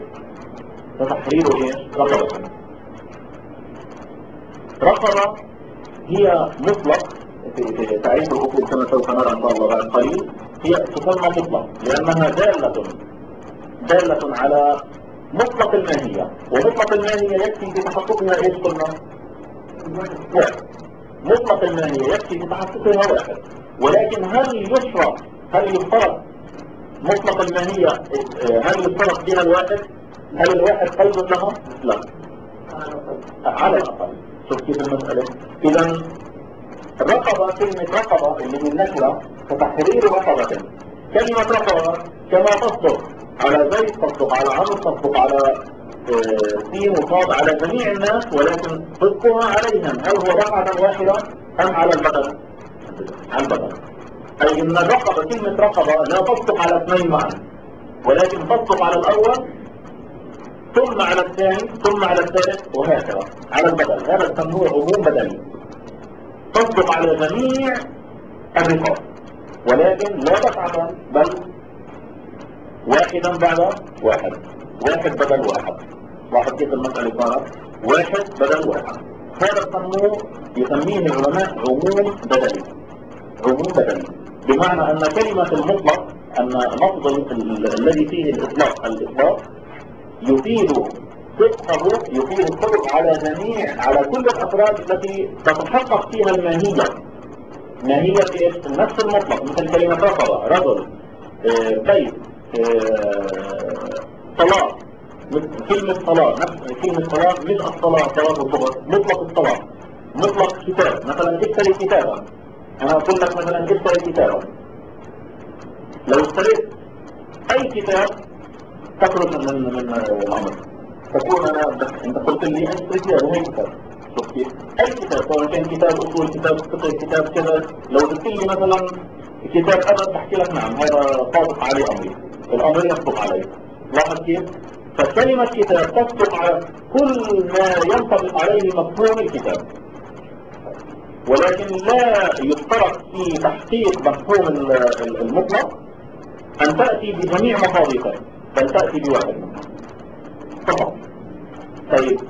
رقبة هي مطلق في تعريف الأصول كما سوف نرى إن شاء الله بعد قليل، هي تسمى مطلق لأنها دالة على مطلق الماهية، ومطلق الماهية يكفي في تحققها ايش قلنا؟ واحد. مطلق الماهية يكفي في تحققها واحد، ولكن هل يفترض مطلق الماهية هل يفترض فيها الواحد؟ هل الواحد قيد لها؟ لا، على الأقل. شوف كيف المسألة. إذا الرقبة، كلمة رقبة اللي من نكرة فتحرير رقبة، كلمة رقبة كما تصدق على زيد، تصدق على عمرو، تصدق على سين وصاد، على جميع الناس، ولكن صدقها عليهم هل هو رقبة واحدة أم على البدن؟ على البدن. أي إن الرقبة، كلمة رقبة لا تصدق على اثنين معا، ولكن تصدق على الأول ثم على الثاني ثم على الثالث وهكذا على البدن. هذا يسموه عموم بدني، تصدق على جميع الرقاب، ولكن لا دفعة بل واحدا بعد واحد بدل واحد. لاحظ كيف المسألة صارت واحد بدل واحد. هذا يسميه العلماء عموم بدني، بمعنى أن كلمة المطلق، أن لفظ الذي فيه الإطلاق يفيد صدقه يفيد الصدق على كل الأفراد التي تتحقق فيها الماهية. ماهية ايش؟ النفس المطلق، مثل كلمة رجل، بيت، صلاة، كلمة صلاة، نفس كلمة صلاة مش الصلاة صلاة الظهر، مطلق الصلاة، مطلق كتاب، مثلا اشتري كتابا، أنا أقول لك مثلا اشتري كتابا، لو اشتريت أي كتاب تخرج من الأمر، تكون أنت قلت لي اشتري كتاب وهي كتاب، شوف كيف؟ أي كتاب، سواء كان كتاب أصول، كتاب فقه، كتاب كذا، لو قلت لي مثلا كتاب أدب بحكي لك نعم هذا صادق عليه أمري، الأمر يصدق عليه. لاحظ كيف؟ فكلمة كتاب تصدق على كل ما ينطبق عليه مفهوم الكتاب، ولكن لا يشترط في تحقيق مفهوم المطلق أن تأتي بجميع مصادقه، بل تأتي بواحد منها فقط. طيب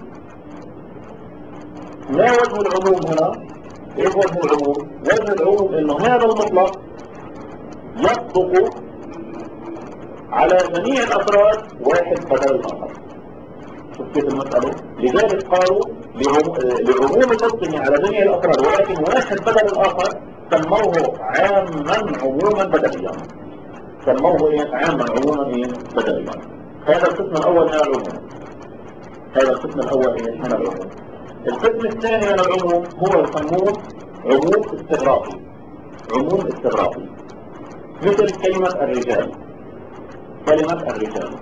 ما وجه العموم هنا؟ ايه وجه العموم؟ وجه العموم انه هذا المطلق يصدق على جميع الافراد واحد بدل الاخر. شوف كيف المسألة؟ لذلك قالوا لعموم الحكم على جميع الافراد ولكن واحد بدل الاخر سموه عاما عموما بدليا. سموه ايه؟ عاما عموما ايه؟ بدليا. هذا القسم الاول من العموم. هذا القسم الاول ايه؟ من العموم. القسم الثاني من العموم هو يسموه عموم استغراقي. عموم استغراقي مثل كلمة الرجال. كلمة الرجال،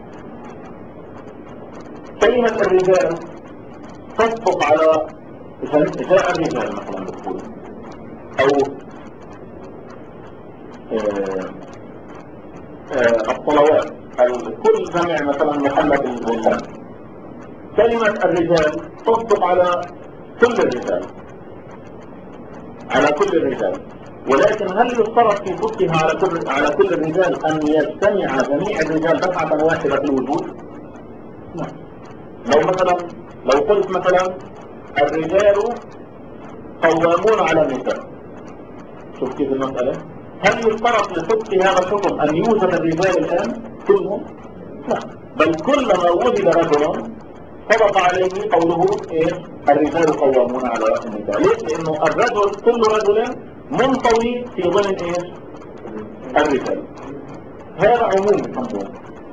كلمة الرجال تصدق على جاء الرجال مثلا بتقول، او الصلوات، كل جمع مثلا محمد بالله. كلمة الرجال تصدق على كل الرجال، على كل الرجال، ولكن هل يشترط في صدقها على كل الرجال أن يجتمع جميع الرجال دفعة واحدة في الوجود؟ لا. لو قلت مثلا الرجال قوامون على النساء، شوف كيف المسألة؟ هل يشترط لصدق هذا الحكم أن يوجد الرجال الآن كلهم؟ لا، بل كلما وجد رجل صدق عليه قوله ايه؟ الرجال قوامون على النساء. ليش؟ لانه الرجل كل رجل منطوي في ضمن ايش؟ الرجال. هذا عموم يسمونه،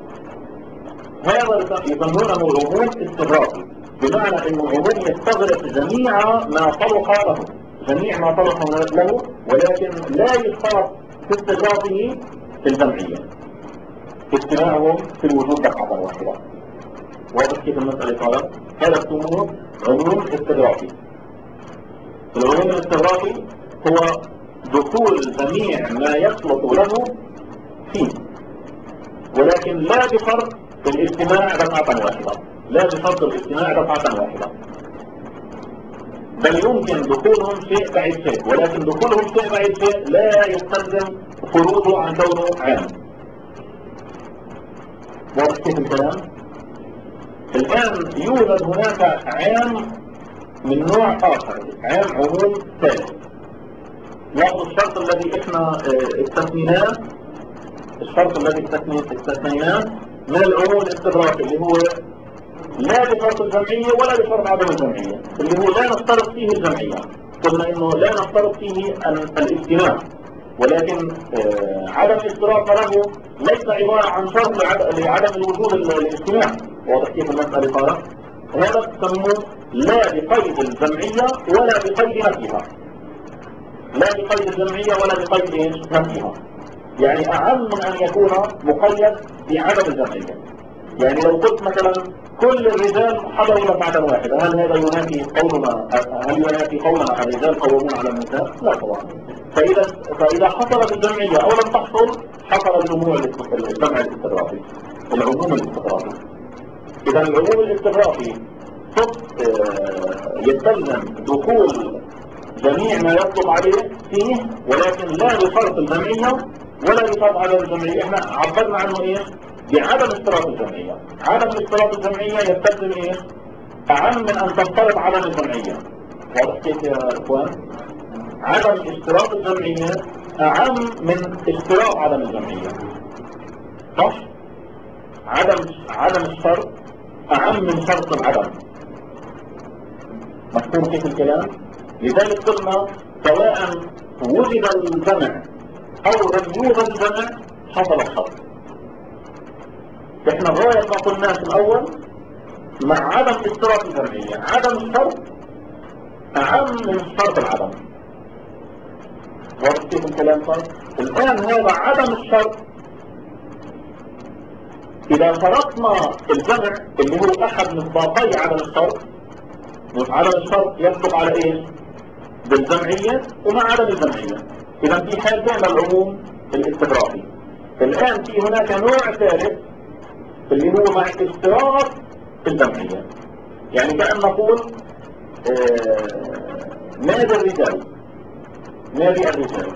هذا يسمونه عموم استغراقي، بمعنى انه العموم يستغرق جميع ما طرح له، جميع ما طرح له، ولكن لا يشترط في استغراقه في الجمعية، اجتماعهم في الوجود دفعة واحدة. واضح كيف المسألة قالت؟ هذا اسمه عموم استغراقي. العموم الاستغراقي هو دخول جميع ما يخلط له فيه، ولكن لا بشرط الاجتماع دفعة واحدة، لا بشرط الاجتماع دفعة واحدة، بل يمكن دخولهم شيء بعد شيء، ولكن دخولهم شيء بعد شيء لا يستلزم خروجه عن كونه عام. واضح كيف الكلام؟ الآن يوجد هناك عام من نوع آخر، عام عموم ثالث. لاحظوا الشرط الذي احنا استثنيناه، الشرط الذي استثنيناه من العموم الاستغراقي اللي هو لا بشرط الجمعية ولا بشرط عدم الجمعية، اللي هو لا نفترض فيه الجمعية. قلنا انه لا نفترض فيه الاجتماع، ولكن عدم الاشتراك له ليس عبارة عن شرط لعدم الوجود الاجتماع. واضح كيف المسألة صارت؟ هذا تسموه لا بقيد الجمعية ولا بقيد نفيها، لا بقيد الجمعية ولا بقيد ايش؟ نفيها. يعني اعم من ان يكون مقيد بعدم الجمعية. يعني لو قلت مثلا كل الرجال حضروا دفعة واحدة، هل هذا ينافي قولنا الرجال قوامون على النساء؟ لا طبعا. فإذا حصلت الجمعية أو لم تحصل، حصل الجموع الجمع الاستغراقي، العموم الاستغراقي. إذا العموم الاستغراقي يستلزم دخول جميع ما يطلق عليه فيه، ولكن لا بشرط الجمعية ولا بشرط عدم الجمعية. احنا عبرنا عنه ايه؟ بعدم اشتراط الجمعية. عدم اشتراط الجمعية يستلزم ايه؟ أعم من أن تفترض عدم الجمعية. واضح كيف يا إخوان؟ عدم اشتراط الجمعية أعم من اشتراط عدم الجمعية. صح؟ عدم الشرط أعم من شرط العدم. مفهوم كيف الكلام؟ لذلك قلنا سواء وجد الجمع أو لم يوجد الجمع حصل الشرط. احنا غاية ما قلناه في الأول مع عدم اشتراط الجمعية، عدم الشرط أعم من شرط العدم. واضح كيف الكلام صار؟ الآن هذا عدم الشرط، إذا شرطنا الجمع اللي هو أحد مصداقي عدم الشرط، عدم الشرط يصدق على إيه؟ بالجمعية ومع عدم الجمعية. إذا في حالتين العموم الاستغراقي. الآن في هناك نوع ثالث اللي هو مع اشتراط الجمعية. يعني كأن نقول نادي الرجال، نادي الرجال،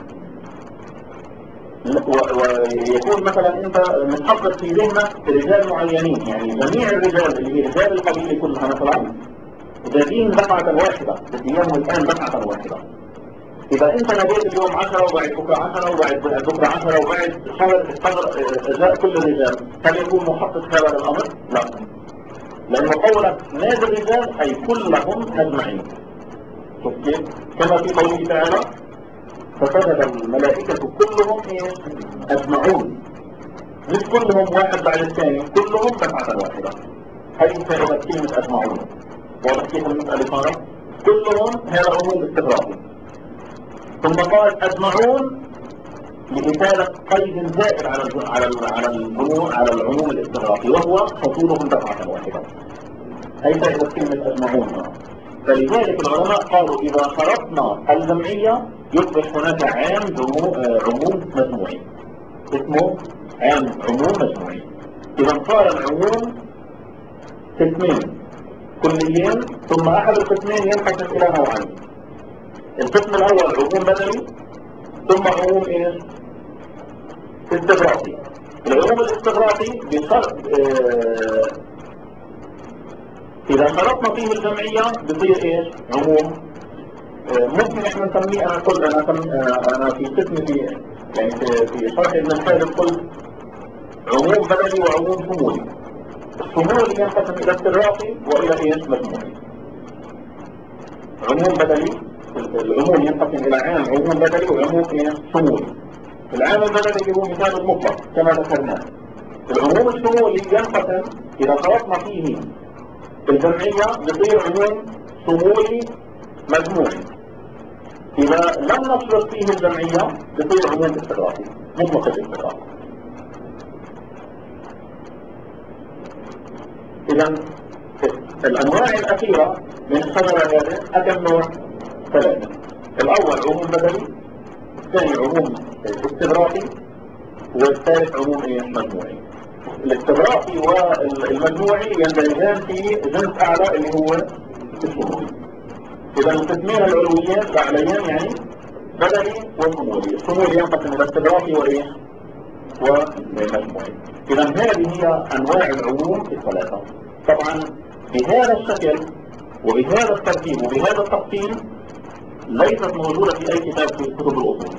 ويكون مثلا انت متحقق في ذهنك رجال معينين، يعني جميع الرجال اللي هي رجال القبيله كلها مثلا جايين دفعه واحده، بديهم الان دفعه واحده. اذا انت ناديت اليوم 10 وبعد بكره 10 وبعد بكره 10 وبعد شهر جاء كل الرجال، هل يكون محقق هذا الامر؟ لا، لانه قولك نادي الرجال اي كلهم اجمعين. شوف كيف؟ كما في قوله تعالى فسجد الملائكة كلهم أجمعون، مش كلهم واحد بعد الثاني، كلهم دفعة واحدة. هذه فائدة كلمة أجمعون. واضح كيف المسألة صارت؟ كلهم هذا عموم استغراقي. ثم قال أجمعون لإفادة قيد زائد على العموم الاستغراقي، وهو حصولهم دفعة واحدة. هي فائدة كلمة أجمعون. فلذلك العلماء قالوا إذا شرطنا الجمعية يصبح هناك عموم مجموعي، اسمه عموم مجموعي. إذا صار العموم قسمين كليين، ثم أحد القسمين ينقسم إلى نوعين. القسم الأول عموم بدني، ثم عموم استغراقي. العموم الاستغراقي بشرط إذا شرطنا فيه الجمعية بصير عموم ممكن احنا نسميه، انا في قسم يعني في شرح ابن الحارث قلت عموم بدني وعموم شمولي. الشمولي ينقسم الى استغراقي والى مجموعي. عموم بدني، العموم ينقسم الى عموم بدني وعموم شمولي. العام البدني هو مثال المطلق كما ذكرنا. العموم الشمولي ينقسم اذا شرطنا فيه الجمعية بصير عموم شمولي مجموعي. إذا لم نشرط فيه الجمعية بصير عموم استغراقي مطلق الاستغراق. إذا الأنواع الأخيرة من الشجرة هذه أكم نوع؟ 3. الأول عموم بدني، الثاني عموم استغراقي، والثالث عموم مجموعي. الاستغراقي والمجموعي يندرجان في جنس أعلى اللي هو الشمولي. إذا القسمين العلويين يعني بدني وشمولي. الشمولي ينقسم إلى استغراقي ومجموعي. إذا هذه هي أنواع العموم الثلاثة. طبعا بهذا الشكل وبهذا الترتيب وبهذا التقسيم ليست موجودة في أي كتاب في كتب الأصول،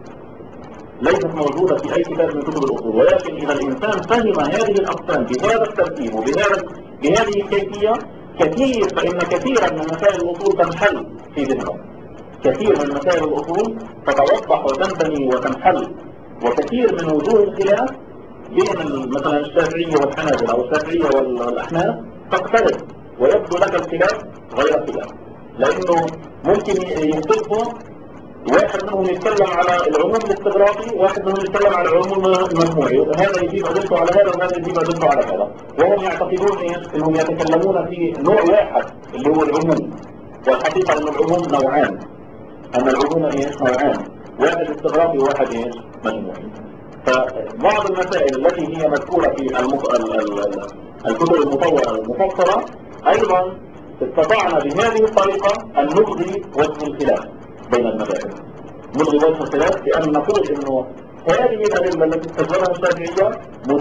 ليست موجودة في أي كتاب من كتب الأصول. ولكن إذا الإنسان فهم هذه الأقسام بهذا الترتيب بهذه الكيفية فإن كثيرا من مسائل الأصول تنحل في ذهنه. كثير من مسائل الأصول تتوضح وتنتمي وتنحل، وكثير من وجوه الخلاف بين مثلا الشافعية والحنابلة أو الشافعية والأحناف تختلف، ويبدو لك الخلاف غير خلاف، لأنه ممكن يختلفوا. واحد منهم يتكلم على العموم الاستغراقي، واحد منهم يتكلم على العموم المجموعي، هذا يجيب أدلته على هذا وهذا يجيب أدلته على هذا، وهم يعتقدون انهم يتكلمون في نوع واحد اللي هو العموم. والحقيقة ان العموم نوعان، ان العموم نوعان، واحد استغراقي وواحد مجموعي. فبعض المسائل التي هي مذكورة في الكتب المطورة المفصلة ايضا استطعنا بهذه الطريقة ان نلغي وجه الخلاف بين المذاهب. نلغي وجه الخلاف بأن نقول انه هذه الأدلة التي استخدمها الشافعية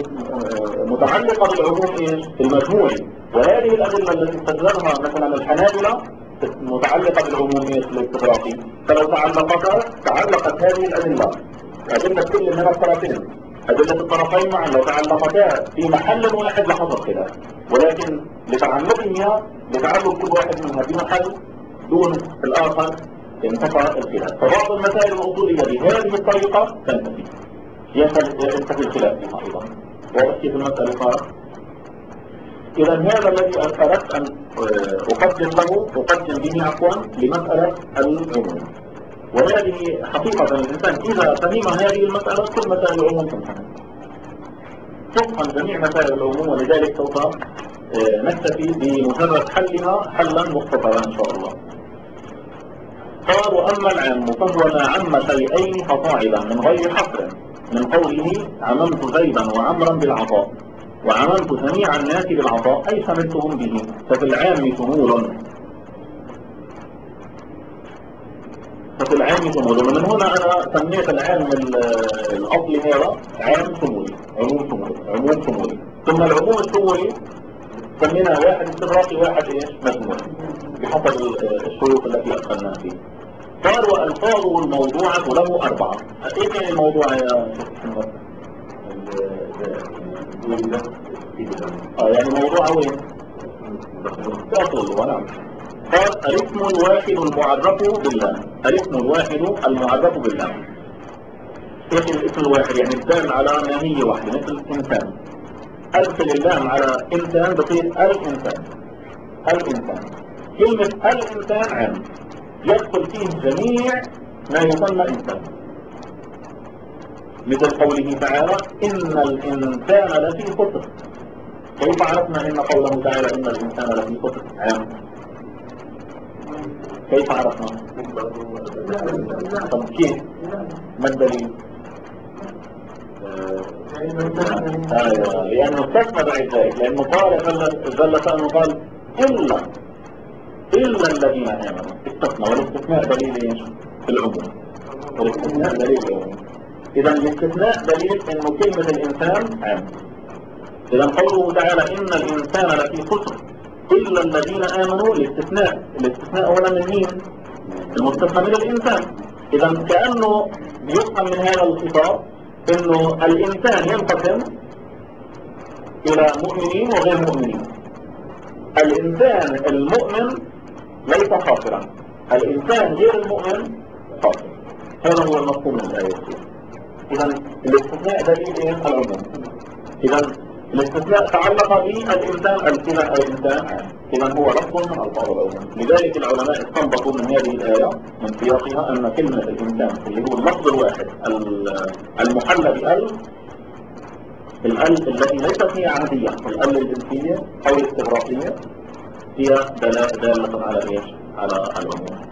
متعلقة بالعموم المجموعي، وهذه الأدلة التي استخدمها مثلا الحنابلة متعلقة بالعموم الاستغراقي. فلو تعلقت هذه الأدلة كل من الطرفين أدلة الطرفين معا لو تعلقتا في محل واحد لحظة خلاف، ولكن لتعلقها لتعلق كل واحد منها في محل دون الآخر انتفى الخلاف. فبعض المسائل الأصولية بهذه الطريقة تنتفي، ينتفي الخلاف فيها أيضا. واضح كيف المسألة صارت؟ إذا هذا الذي أردت أن أقدم به عفوا لمسألة العموم. وهذه حقيقة الإنسان إذا فهم هذه المسألة كل مسائل العموم تنتهي، تفهم جميع مسائل العموم. ولذلك سوف نكتفي بمجرد حلها حلا مختصرا إن شاء الله. قال: وأما العام فهو ما عم شيئين فصاعدا من غير حصر، من قوله عممت زيدا وعمرا بالعطاء، وعممت جميع الناس بالعطاء أي شملتهم به، ففي العام شمول. ومن هنا أنا سميت العام الأصلي هذا عام شمولي، عموم شمولي. ثم العموم الشمولي سمينا واحد استغراقي واحد مجموعي بحسب الشروط التي أدخلنا فيه. قال: وألفاظه الموضوعة له 4. إيه كان الموضوع يا شيخ محمد؟ يعني موضوع وين؟ أصل ونعم. قال: الاسم الواحد المعرف بالله. الاسم الواحد المعرف بالله. ايش الاسم الواحد؟ يعني الدال على ماهية واحدة مثل إنسان. أدخل اللام على إنسان بصير الإنسان. كلمة الإنسان عام يدخل فيه جميع ما يسمى إنسان، مثل قوله تعالى: إن الإنسان لفي خسر. كيف عرفنا إن قوله تعالى إن الإنسان لفي خسر عام؟ كيف عرفنا؟ طب كيف؟ ما الدليل؟ لأنه استثنى بعد ذلك، لأنه قال جل شأنه قال إلا الذين آمنوا، استثنى. والاستثناء دليل ايش؟ العموم. والاستثناء دليل العموم. إذا الاستثناء دليل إنه كلمة الإنسان عام. إذا قوله تعالى إن الإنسان لفي خسر إلا الذين آمنوا، الاستثناء هنا من مين؟ المستثنى من الإنسان. إذا كأنه يفهم من هذا الخطاب إنه الإنسان ينقسم إلى مؤمنين وغير مؤمنين. الإنسان المؤمن ليس خاسرا، الإنسان غير المؤمن خاسر. هذا هو المفهوم من الآية. إذا الاستثناء دليل العموم. إذا الاستثناء تعلق بالإنسان عام. إذا هو لفظ من ألفاظ العموم. لذلك العلماء استنبطوا من هذه الآية من سياقها أن كلمة الإنسان اللي هو اللفظ الواحد المحلى بالأل التي ليست هي عادية، الأل الجنسية أو الاستغراقية، هي دالة على ايش؟ على العموم.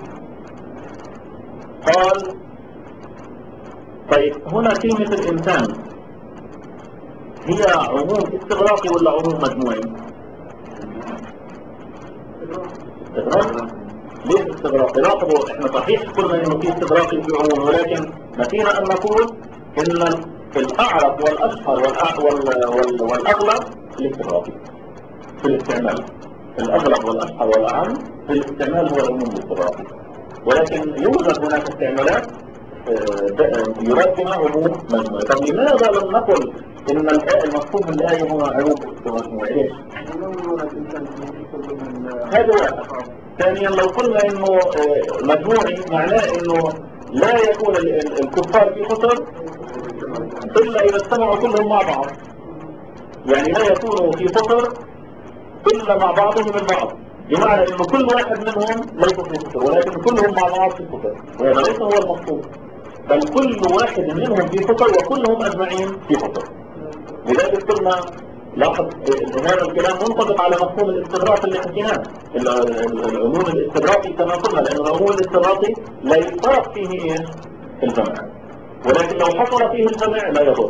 قال: طيب هنا كلمة الإنسان هي عموم استغراقي ولا عموم مجموعي؟ استغراقي. ليش استغراقي؟ لاحظوا احنا صحيح قلنا انه في استغراقي وفي عموم، ولكن نسينا ان نقول ان الأعرف والأشهر والأغلب الاستغراقي في الاستعمال. الأغلب والأشهر والأعم في الاستعمال هو العموم الاستغراقي، ولكن يوجد هناك استعمالات يراد بها عموم مجموعي. طب لماذا لم نقل إن المفهوم من الآية هو عموم مجموعي؟ ليش؟ هذا واحد. ثانيا لو قلنا إنه مجموعي معناه إنه لا يكون الكفار في خسر إلا إذا اجتمعوا كلهم مع بعض، يعني لا يكونوا في خسر إلا مع بعضهم البعض، بمعنى إنه كل واحد منهم ليس في خسر، ولكن كلهم مع بعض في خسر، وهذا ليس هو المقصود، بل كل واحد منهم في خسر وكلهم أجمعين في خسر. لذلك قلنا لاحظ هذا الكلام منطبق على مفهوم الاستغراق اللي حكيناه، العموم الاستغراقي كما قلنا، لأن العموم الاستغراقي لا يطاق فيه ايش؟ الجمع، ولكن لو حصل فيه الجمع لا يضر.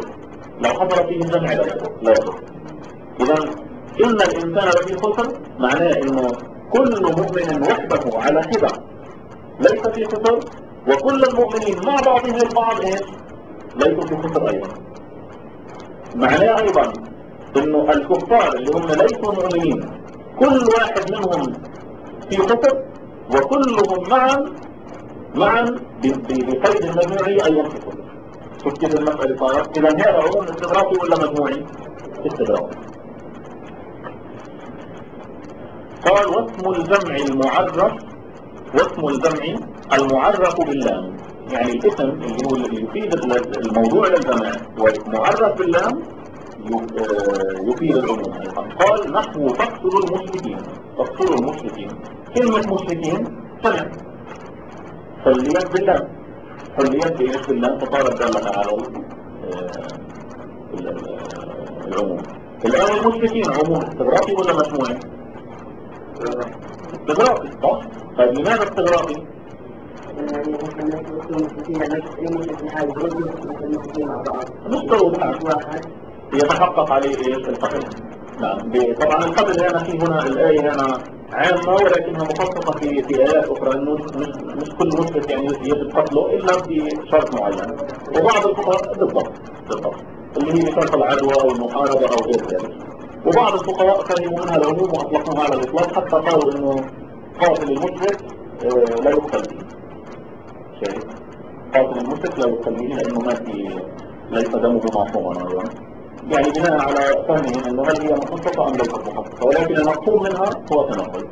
إذا إن الإنسان لفي خسر معناه إنه كل مؤمن وحده على حدة ليس في خسر، وكل المؤمنين مع بعضهم البعض ايش؟ ليسوا في خسر أيضا. معناه أيضا إنه الكفار اللي هم ليسوا مؤمنين كل واحد منهم في خسر، وكلهم معا بقيد المجموعية أيضا في خسر. شوف كيف المسألة صارت. إذا هذا عموم استغراقي ولا مجموعي؟ استغراقي. قال واسم الجمع المعرف باللام، يعني الاسم اللي هو الذي يفيد الموضوع للجمع ومعرف باللام يفيد العموم أيضا. قال نحو تقتل المشركين. كلمة مشركين جمع حليت باللام، فصارت دالة على العموم. الآن المشركين عموم استغراقي ولا مجموعي؟ استغراقي صح؟ طيب لماذا استغراقي؟ مش ضروري يتحقق عليه ايش القتل. نعم طبعا القتل هنا في هنا الآية هنا عامة ولكنها مخصصة في آيات أخرى إنه مش كل مشرك يعني يجب قتله إلا بشرط معين. وبعض الفقهاء بالضبط اللي هي بشرط العدوى أو المحاربة أو غير ذلك. وبعض الفقهاء فهموا منها العموم وأطلقوها على الإطلاق حتى قالوا إنه قاتل المشرك لا يقتل به. شايف؟ قاتل المشرك لا يقتل به لأنه ما في ليس دمه معصوما أيضا. يعني بناء على فهمهم أنه هل هي مخصصة أم ليست مخصصة، ولكن المقصود منها هو تنقل.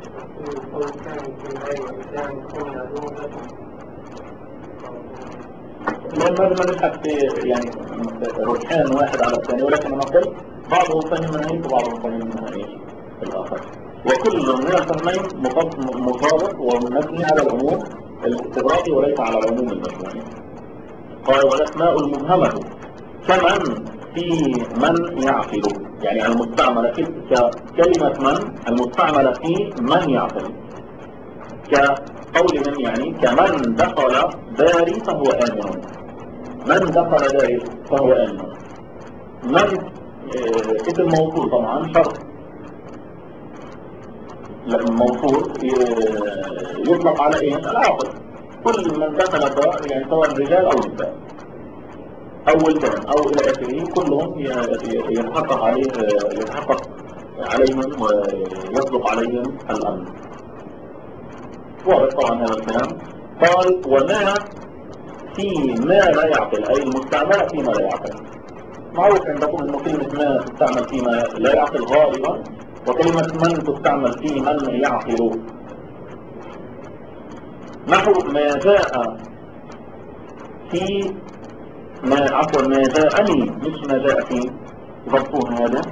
لما نبحث يعني رجحان واحد على الثاني، ولكن نقول بعضهم فهم منها ايش وبعضهم فهم منها ايش الآخر، وكل من الفهمين مطابق ومبني على العموم الاستغراقي وليس على العموم المجموعي. قال والأسماء المبهمة كمن في من يعقل، يعني المستعملة كلمة من المستعملة في من يعقل، كقول من يعني كمن دخل داري فهو آمن، من دخل داري فهو آمن. من اسم موصول طبعا شرط، الموصول يطلق على ايه؟ العاقل. كل من دخل دار يعني سواء رجال او نساء او ولدان او الى اخره كلهم يتحقق عليهم ويصدق عليهم الامر. واضح طبعا هذا الكلام. قال وما في ما لا يعقل، اي المستعمل فيما لا يعقل. معروف عندكم انه كلمة ما تستعمل فيما لا يعقل غالبا، وكلمة من تستعمل في من يعقل. نحو ما جاء في ما جاءني مش ما جاء في، ضبطون هذا.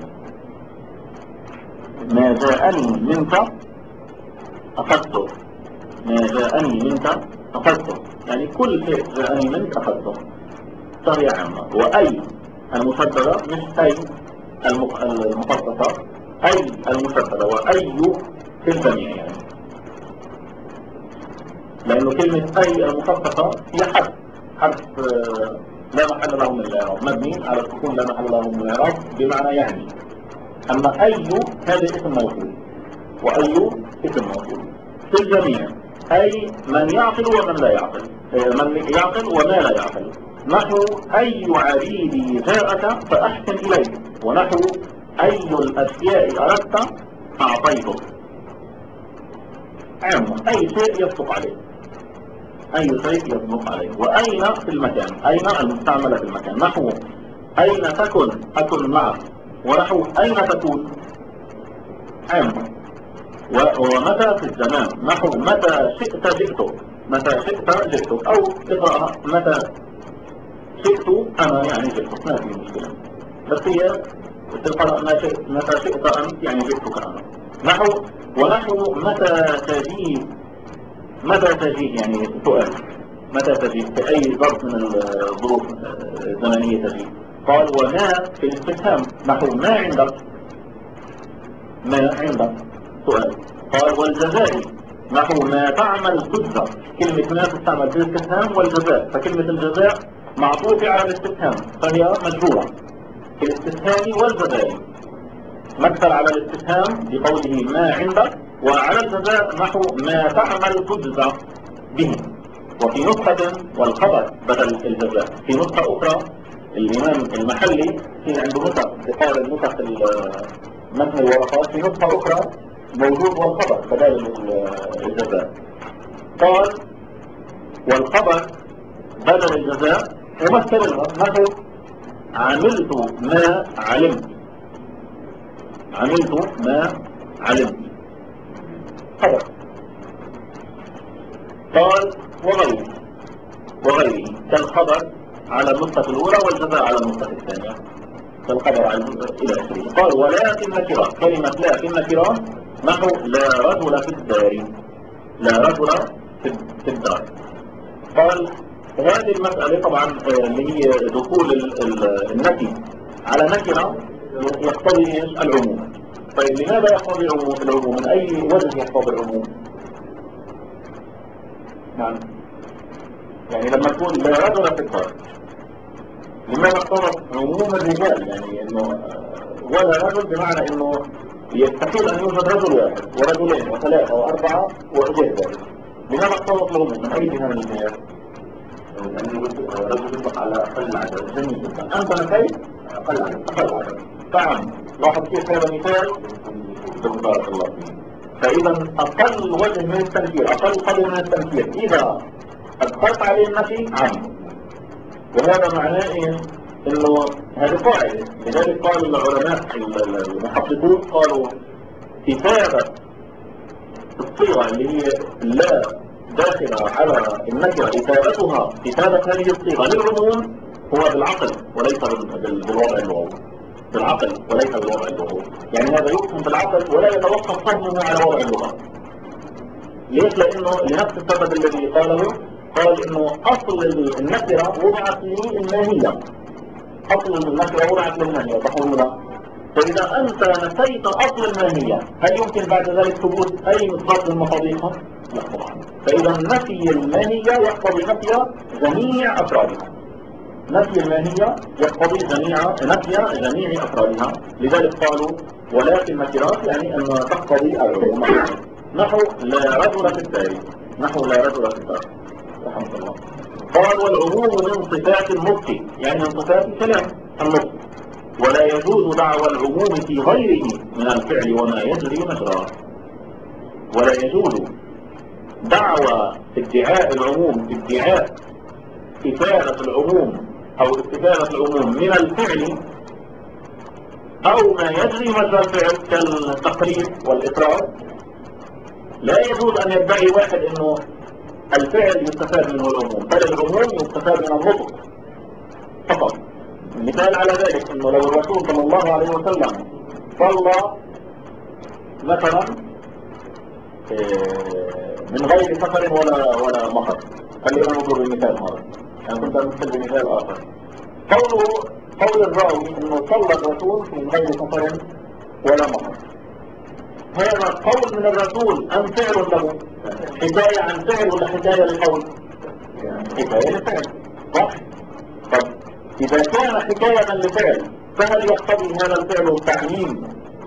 ما جاءني منك أخذته، ما جاءني منك أخذته، يعني كل شيء جاءني منك أخذته فهي عامة. وأي المشددة مش أي المخصصة، أي المشددة وأي في الجميع يعني، لأنه كلمة أي المخصصة هي حرف لا محل له من الإعراب، مبني على السكون لا محل له من الإعراب بمعنى يعني. أما أي هذا اسم موصول، وأي اسم موصول في الجميع، أي من يعقل ومن لا يعقل، من يعقل وما لا يعقل. نحو أي عبيدي جاءك فأحسن إليه، ونحو أي الأشياء أردت أعطيته. عامة أي شيء يصدق عليه، أي شيء يصدق عليه. وأين في المكان، أين المستعملة في المكان. نحو أين تكن أكن معك، ونحو أين تكون عامة. ومتى في الزمان، نحو متى شئت جئتك، متى شئت جئتك، أو اقرأها متى شئت أنا يعني جئتك، ما في مشكلة، بس هي تقرأ متى شئت أنت يعني جئتك أنا. ونحو متى تجي يعني سؤال، متى تجي في أي ظرف من الظروف الزمنية تجي. قال وما في الاستفهام، نحو ما عندك سؤال. قال والجزاء، نحو ما تعمل تجزى. كلمة ما تستعمل في الاستفهام والجزاء، فكلمة الجزاء معطوفة على الاستفهام فهي مجرورة في الاستفهام والجزاء. مثل على الاستفهام بقوله ما عندك، وعلى الجزاء نحو ما تعمل تجزى به. وفي نسخة والخبر بدل الجزاء. في نسخة أخرى الإمام المحلي في عنده نسخ بقال نسخ متن الورقات، في نسخة أخرى موجود والخبر بدل الجزاء. قال والخبر بدل الجزاء ومثلها نحو عملت ما علمت، عملت ما علمت خبر. قال وغيره كالخبر على النسخة الأولى والجزاء على النسخة الثانية كالخبر على إلى آخره. قال ولا في النكرة، كلمة لا في النكرة نحو لا رجل في الدار، لا رجل في الدار. قال هذه المسألة طبعا اللي هي دخول النفي على نكرة يقتضي العموم. طيب لماذا يقتضي العموم؟ من أي وجه يقتضي العموم؟ نعم، يعني لما تقول لا رجل في الدار لماذا اقتضت عموم الرجال؟ يعني انه ولا رجل بمعنى انه يستحيل ان يوجد رجل واحد ورجلين وثلاثة واربعة وغير ذلك. لماذا اقتضت العموم من اي جهة من الجهات؟ رجل يطلق على أقل عدد. جميل جدا. أنت نفيت أقل عدد. طبعا لاحظ كيف هذا مثال؟ بارك الله فيك. فإذا أقل وجه من التنكير، أقل قدر من التنكير إذا أدخلت عليه النفي عام، وهذا معناه إيه؟ إنه هذه قاعدة. لذلك قال العلماء المحققون قالوا كتابة الصيغة اللي هي لا داخلة على النكرة إثابتها كتابة هذه الصيغة للعموم هو بالعقل وليس بالوضع اللغوي. بالعقل وليس بالوضع اللغوي، يعني هذا يفهم بالعقل ولا يتوقف فهمه على وضع اللغة. ليش؟ لأنه لنفس السبب الذي قاله، قال إنه أصل النكرة وضعت للماهية، أصل النكرة وضعت للماهية، تقول لا. فإذا أنت نسيت أصل الماهية هل يمكن بعد ذلك ثبوت أي مصداق للمصادقة؟ لا طبعا. فإذا نفي الماهية يقتضي نفي جميع أفرادها، نفي الماهية يقتضي نفي جميع أفرادها. لذلك قالوا ولكن النكرات يعني أن تقتضي العموم. نحو لا رجل في الدار، نحو لا رجل في الدار رحمه الله. قال والعموم من صفات النطق، يعني من صفات الكلام النطق، ولا يجوز دعوى العموم في غيره من الفعل وما يجري مجراه. ولا يجوز دعوى ادعاء العموم، ادعاء إفادة العموم أو استفادة العموم من الفعل أو ما يجري مجرى الفعل كالتقرير والإقرار. لا يجوز أن يدعي واحد أنه الفعل يستفاد منه العموم، بل العموم يستفاد من النطق فقط. مثال على ذلك أنه لو الرسول صلى الله عليه وسلم صلى مثلا من غير سفر ولا مطر، خلينا نضرب المثال هذا، أنا كنت أمثل بمثال آخر. قول الراوي أنه صلى الرسول من غير سفر ولا مطر، هذا قول من الرسول أم فعل له؟ حكاية عن فعل ولا حكاية للقول؟ حكاية لفعل، صح؟ طب إذا كان حكاية لفعل فهل يقتضي هذا الفعل تعميم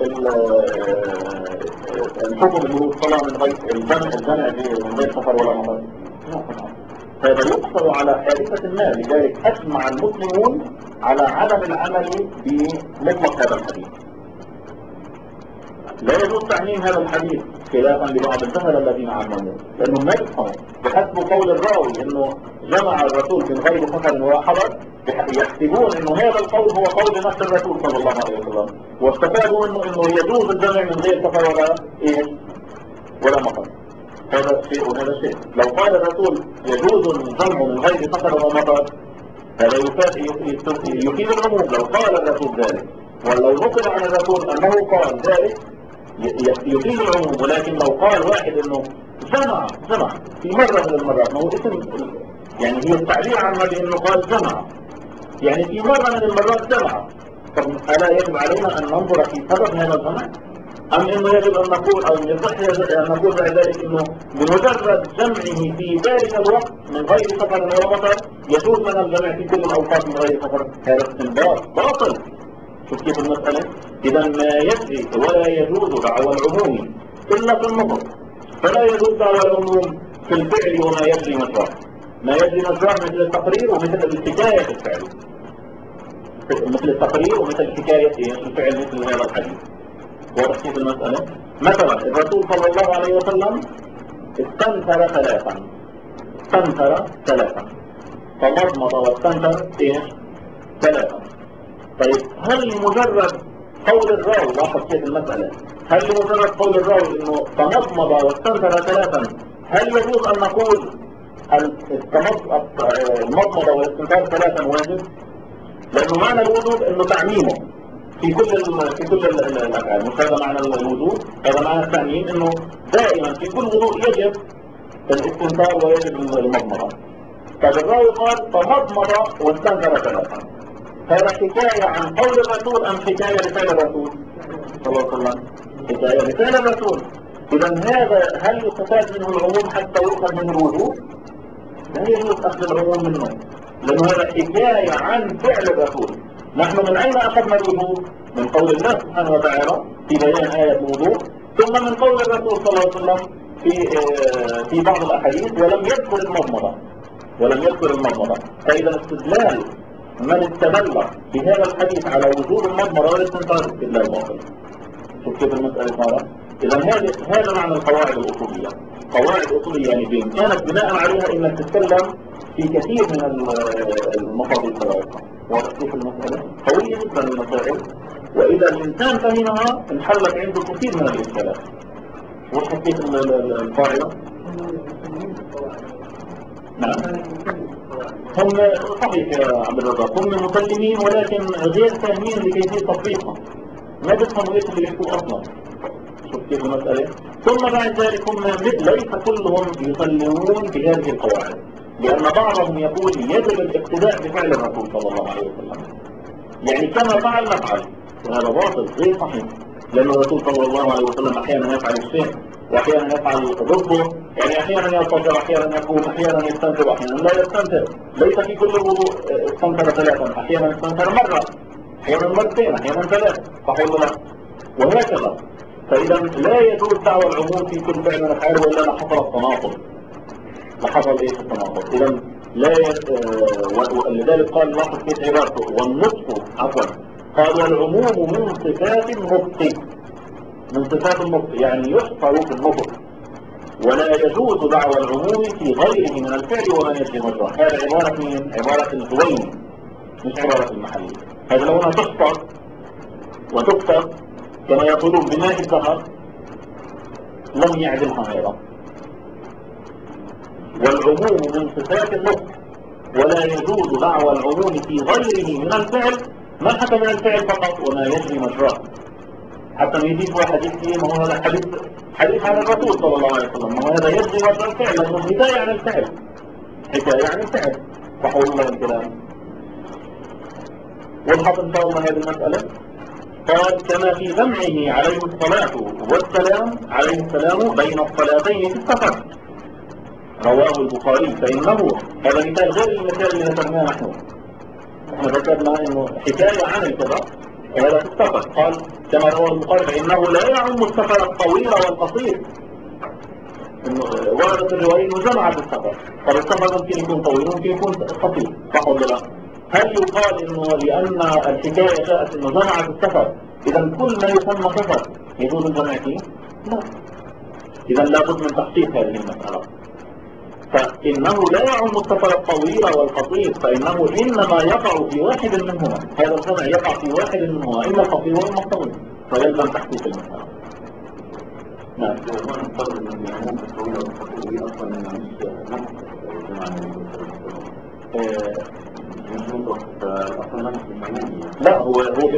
الحكم اللي هو الصلاة من غير الجمع من غير سفر ولا مطر؟ لا طبعا. هذا يقصد على حادثة ما، لذلك أجمع المسلمون على عدم العمل بمطلق هذا الحديث. لا يجوز تعميم هذا الحديث خلافا لبعض الجهل الذين عمموه، لأنهم ما يفهموا بحسب قول الراوي أنه جمع الرسول من غير سفر ولا حضر، يحسبون أنه هذا القول هو قول نفس الرسول صلى الله عليه وسلم، واستفادوا أنه يجوز الجمع من غير سفر ولا مطر. هذا شيء وهذا شيء. لو قال الرسول يجوز الجمع من غير سفر ولا مطر هذا يفيد العموم لو قال الرسول ذلك، ولو نقل عن الرسول أنه قال ذلك يفيد العموم. ولكن لو قال واحد أنه جمع في مرة من المرات، ما هو اسم يعني هي التعبير عنها بأنه قال جمع، يعني في مرة من المرات جمع، طب ألا يجب علينا أن ننظر في سبب هذا الجمع؟ أم إنه يجب أن نقول أو يصح أن نقول بعد ذلك إنه بمجرد جمعه في ذلك الوقت من غير سفر ولا مطر يجوز لنا الجمع في كل الأوقات من غير سفر؟ هذا استنباط باطل. شوف كيف المسألة؟ إذا ما يجري ولا يجوز دعوى العموم إلا في النطق، فلا يجوز دعوى العموم في الفعل وما يجري مجراه. ما يجري مجراه مثل التقرير ومثل الحكاية في الفعل، مثل التقرير ومثل حكاية الفعل مثل هذا الحديث. واضح كيف المسألة؟ مثلا الرسول صلى الله عليه وسلم استنثر ثلاثا، فمضمض واستنثر ايش؟ 3. طيب هل مجرد قول الراوي، لاحظ كيف المسألة، هل مجرد قول الراوي انه تمضمض واستنثر 3 هل يجوز ان نقول المضمضة والاستنثار 3 واجب؟ لانه معنى الوجوب انه تعميمه في كل الافعال، مش هذا معنى الوجوب، هذا معنى التعميم انه دائما في كل وضوء يجب الاستنثار ويجب المضمضة. طيب الراوي قال فمضمض واستنثر 3، هذا حكاية عن قول الرسول ام حكاية لفعل الرسول صلى الله عليه وسلم؟ حكاية لفعل الرسول. اذا هذا هل يستفاد منه العموم حتى يؤخذ منه الوجوب؟ لا يجوز اخذ العموم منه، لانه هذا حكاية عن فعل الرسول. نحن من اين اخذنا الوجوب؟ من قول الله سبحانه وتعالى في بيان آية الوضوء، ثم من قول الرسول صلى الله عليه وسلم في بعض الاحاديث ولم يذكر المضمضة. فاذا استدلال من استدل بهذا الحديث على وجوب المضمضة والاستنثار استدلال باطل. شوف كيف المسألة صارت؟ إذا هذا معنى القواعد الأصولية. قواعد أصولية يعني بإمكانك بناء عليها إنك تتكلم في كثير من المصادر السابقة. وكيف المسألة قوية جدا المسائل، وإذا الإنسان فهمها انحلت عنده كثير من الإشكالات. وحكيت القاعدة؟ نعم، هم صحيح يا عبد الرزاق، هم مسلمين ولكن غير فاهمين لكيفية تطبيقها، ما بيفهموا ايش اللي بيحكوا اصلا. شوف كيف المسألة. ثم بعد ذلك هم ليس كلهم يسلمون بهذه القواعد، لأن بعضهم يقول يجب الاقتداء بفعل الرسول صلى الله عليه وسلم، يعني كما فعل نفعل، وهذا باطل غير صحيح، لأن الرسول صلى الله عليه وسلم أحيانا يفعل الشيء وأحيانا يفعل ضده، يعني أحيانا يضطجر، أحيانا يقوم، أحيانا يستنثر وأحيانا لا يستنثر. ليس في كل الوضوء استنثر 3، أحيانا يستنثر مرة، أحيانا مرتين، أحيانا 3، صحيح ولا لا؟ وهكذا. فإذا لا يجوز دعوى العموم في كل فعل من أفعاله وإلا لحصل التناقض. لحصل إيه التناقض؟ إذا لا لذلك قال لاحظ كيف عبارته والنطق قال والعموم من صفات النطق، من صفات النطق يعني يحصر في النطق، ولا يجوز دعوى العموم في غيره من الفعل ومن يجري مجراه. هذا عبارة من عبارة الزويني مش عبارة المحلي. هذا لو أنها تحصر وتكتب كما يقولون بماء الذهب لم يعدلها هذا. والعموم من صفات النطق ولا يجوز دعوى العموم في غيره من الفعل، ما حتى من الفعل فقط وما يجري مجراه. حتى ما يجيش واحد يحكي ما هو هذا حديث عن الرسول صلى الله عليه وسلم، ما هو هذا يجري مجرى الفعل، لأنه حكاية عن الفعل، حكاية عن الفعل. صحوا الله الكلام. والحق إن شاء الله هذه المسألة. قال كما في جمعه عليه الصلاة والسلام بين الصلاتين في السفر، رواه البخاري. فإنه هذا مثال غير المثال اللي ذكرناه نحن ذكرنا إنه حكاية عن الكذا هذا في السفر. قال كما رواه البخاري فإنه لا يعم السفر الطويل والقصير. وردت الرواية إنه جمعت السفر، فالسفر ممكن يكون طويل ممكن يكون قصير، صح ولا لا؟ هل يقال إنه لأن الحكاية جاءت إنه جمعت السفر إذا كل ما يسمى سفر يجوز الجمع فيه؟ لا. إذا لابد من تحقيق هذه المسألة. فإنه لا يعم السفر الطويل والقصير، فإنه إنما يقع في واحد منهما، هذا الجمع يقع في واحد منهما، إما القصير وإما الطويل، فيلزم تحقيق المسألة. نعم. لا هو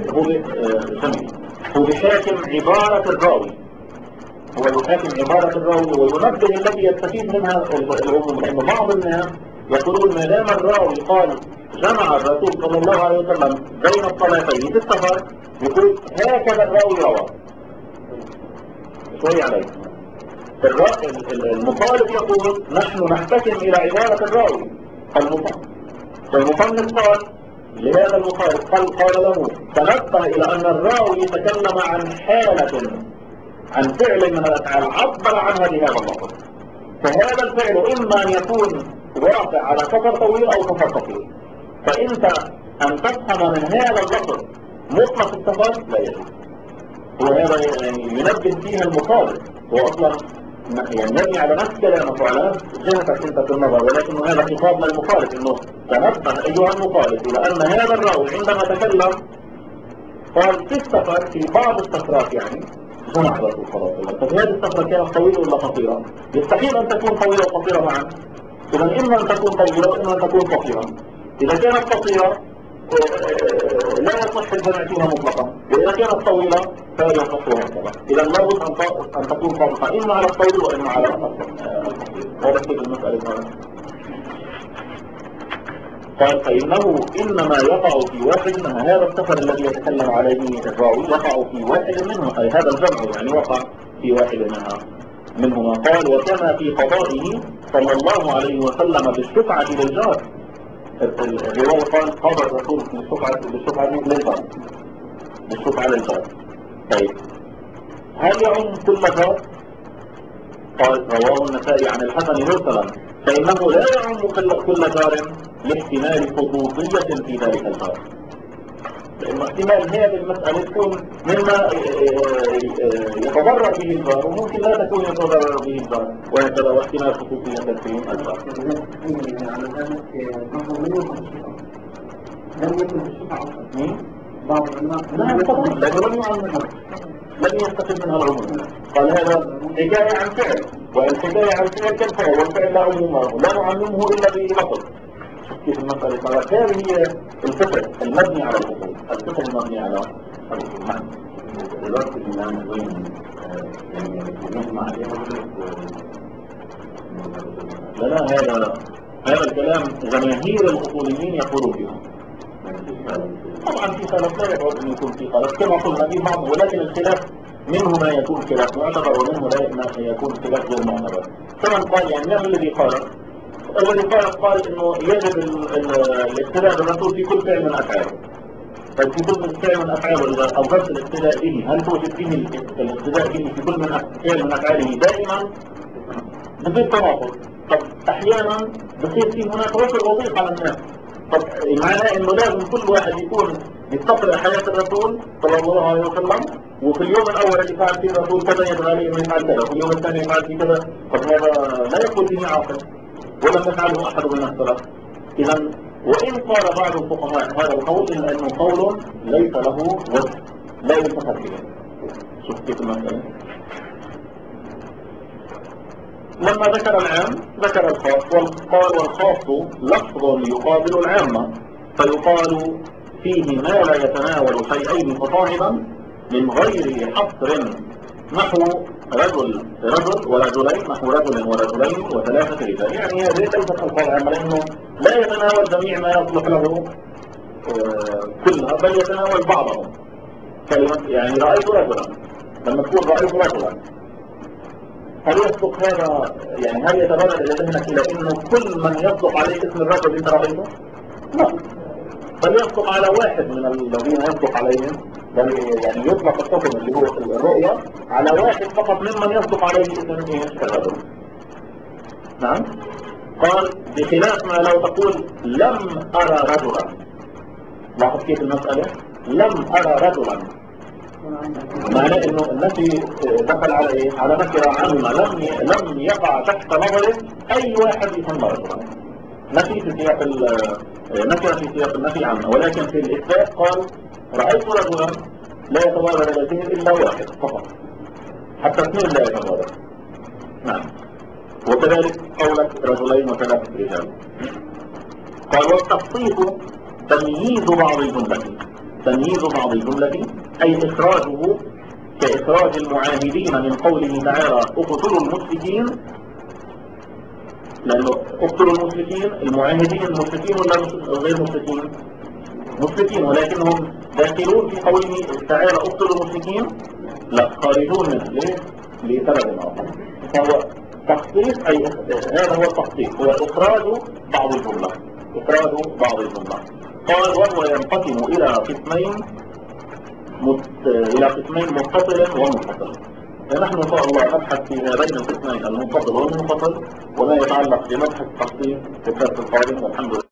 بحاكم عبارة الراوي، هو يحاكم عبارة الراوي وينبه الذي يستفيد منها العموم، لأن بعض الناس يقولون ما دام الراوي قال جمع الرسول صلى الله عليه وسلم بين الصلاتين في السفر، يقول هكذا الراوي روى. شوي عليه المطالب يقول نحن نحتكم إلى عبارة الراوي فالمصنف قال لهذا المخالف قال له تنبه إلى أن الراوي يتكلم عن حالة عن فعل من الأفعال عبر عنها بهذا اللفظ، فهذا الفعل إما أن يكون واقع على سفر طويل أو سفر قصير، فإنت أن تفهم من هذا اللفظ مطلق السفر لا يجوز. وهذا يعني ينبه فيها المخالف، هو أصلا يعني يبني على نفس كلامك وعلى نفس جهتك انت في النظر، ولكن هذا خطاب للمخالف انه تنبه ايها المخالف الى ان هذا الراوي عندما تكلم قال في السفر، في بعض السفرات يعني جمع الرسول صلى الله عليه وسلم، ففي هذه السفرة كانت طويلة ولا قصيرة؟ يستحيل ان تكون طويلة وقصيرة معا، اذا اما ان تكون طويلة واما ان تكون قصيرة. اذا كانت قصيرة لا يصح الجمع فيها مطلقا، واذا كانت طويلة فيصح هكذا. اذا لابد ان تكون صادقة اما على الطويل واما على القصير. هذا كيف المسألة هذا. قال فإنه إنما يقع في واحد منها، هذا السفر الذي يتكلم عليه الراوي يقع في واحد منها، أي هذا الجمع يعني وقع في واحد منهما. قال وكما في قضائه صلى الله عليه وسلم بالشفعة للجار. الرواية قال قضى الرسول بالشفعة للجار، بالشفعة للجار. طيب هل يعم كل جار؟ قال رواه النسائي عن الحسن مرسلا فإنه لا يعم كل جار لاحتمال خصوصية في ذلك الجار، لأنه احتمال هذه المسألة تكون مما يتضرر به الجار وممكن لا تكون يتضرر به الجار، وهكذا واحتمال خصوصية في الجار. لم يكن الشفعة بعض العلماء طبعا لأنه لم يعمل لم يستفد منها العموم. قال هذا حكاية عن فعل، والحكاية عن فعل كالفعل، والفعل لا عموم لا نعممه إلا بلفظ. كيف المسألة قالت هذه هي الفكر المبني على الأصول، الفكر المبني على الأصول. نعم. الوقت اللي نعمل وين يعني مع لا هذا الكلام جماهير الأصوليين يقولون به. طبعا في خلاف لا يبعد أن يكون في خلاف كما قلنا في بعض، ولكن الخلاف منه ما يكون خلاف معتبر ومنه لا يكون خلاف غير معتبر. كما قال يعني من الذي قال انه يجب الاقتداء بالرسول في كل فعل من افعاله. طيب في كل فعل من افعاله اذا اوجدت الاقتداء به هل توجد فيه الاقتداء به في كل فعل من افعاله دائما؟ بصير تناقض. طب احيانا بصير في هناك رسل وظيفه على الناس. طب معناه انه لازم كل واحد يكون يستقرأ حياة الرسول صلى الله عليه وسلم، وفي اليوم الاول اللي فعل فيه الرسول كذا يجب عليه انه يفعل كذا، وفي اليوم الثاني يفعل فيه كذا. طب هذا لا يقول به عاقل ولم يفعله احد من السلف. اذا وان قال بعض الفقهاء هذا القول الا انه قول ليس له وجه لا يلتفت اليه. شوف كيف المسألة. لما ذكر العام ذكر الخاص، قال والخاص لفظ يقابل العامة، فيقال فيه ما لا يتناول شيئين فصاعدا من غير حصر، نحو رجل ورجلين، نحو رجل ورجلين وثلاثة رجال. يعني هذه ليست ألفاظ عامة لأنه لا يتناول جميع ما يصلح له كلها، بل يتناول بعضهم. كلمة يعني رأيت رجلا، لما تقول رأيت رجلا هل يصدق هذا؟ يعني هل يتبادر إلى ذهنك إلى إنه كل من يصدق عليه اسم الرجل أنت رأيته؟ لا، بل يصدق على واحد من الذين يصدق عليهم، بل يعني يطلق الحكم اللي هو الرؤية على واحد فقط ممن يصدق عليه اسم الرجل. نعم. قال بخلاف ما لو تقول لم أرى رجلا. لاحظ كيف المسألة؟ لم أرى رجلا معناه انه النفي دخل على ايه؟ على نكره عامه لم يقع تحت نظره اي واحد يسمى رجلا. نفي في سياق نكره في سياق النفي عامه، ولكن في الاثبات قال رايت رجلا لا يتبادر الى الذهن الا واحد فقط، حتى اثنين لا يتبادر. نعم. وكذلك قولك رجلين وثلاثه رجال. قال والتخصيص تمييز بعض الجملة أي إخراجه كإخراج المعاهدين من قوله تعالى اقتلوا المشركين، لأنه اقتلوا المشركين المعاهدين المشركين ولا غير مشركين؟ مشركين، ولكنهم داخلون في قوله تعالى اقتلوا المشركين لا خارجون منه. ليه؟ لسبب آخر. فهو تخصيص أي هذا هو التخصيص، هو إخراج بعض الجملة. قال وهو ينقسم إلى قسمين متصل ومنفصل. فنحن إن شاء الله نبحث في هذين القسمين المنفصل والمنفصل وما يتعلق بمبحث التخصيص في الدرس القادم. والحمد لله.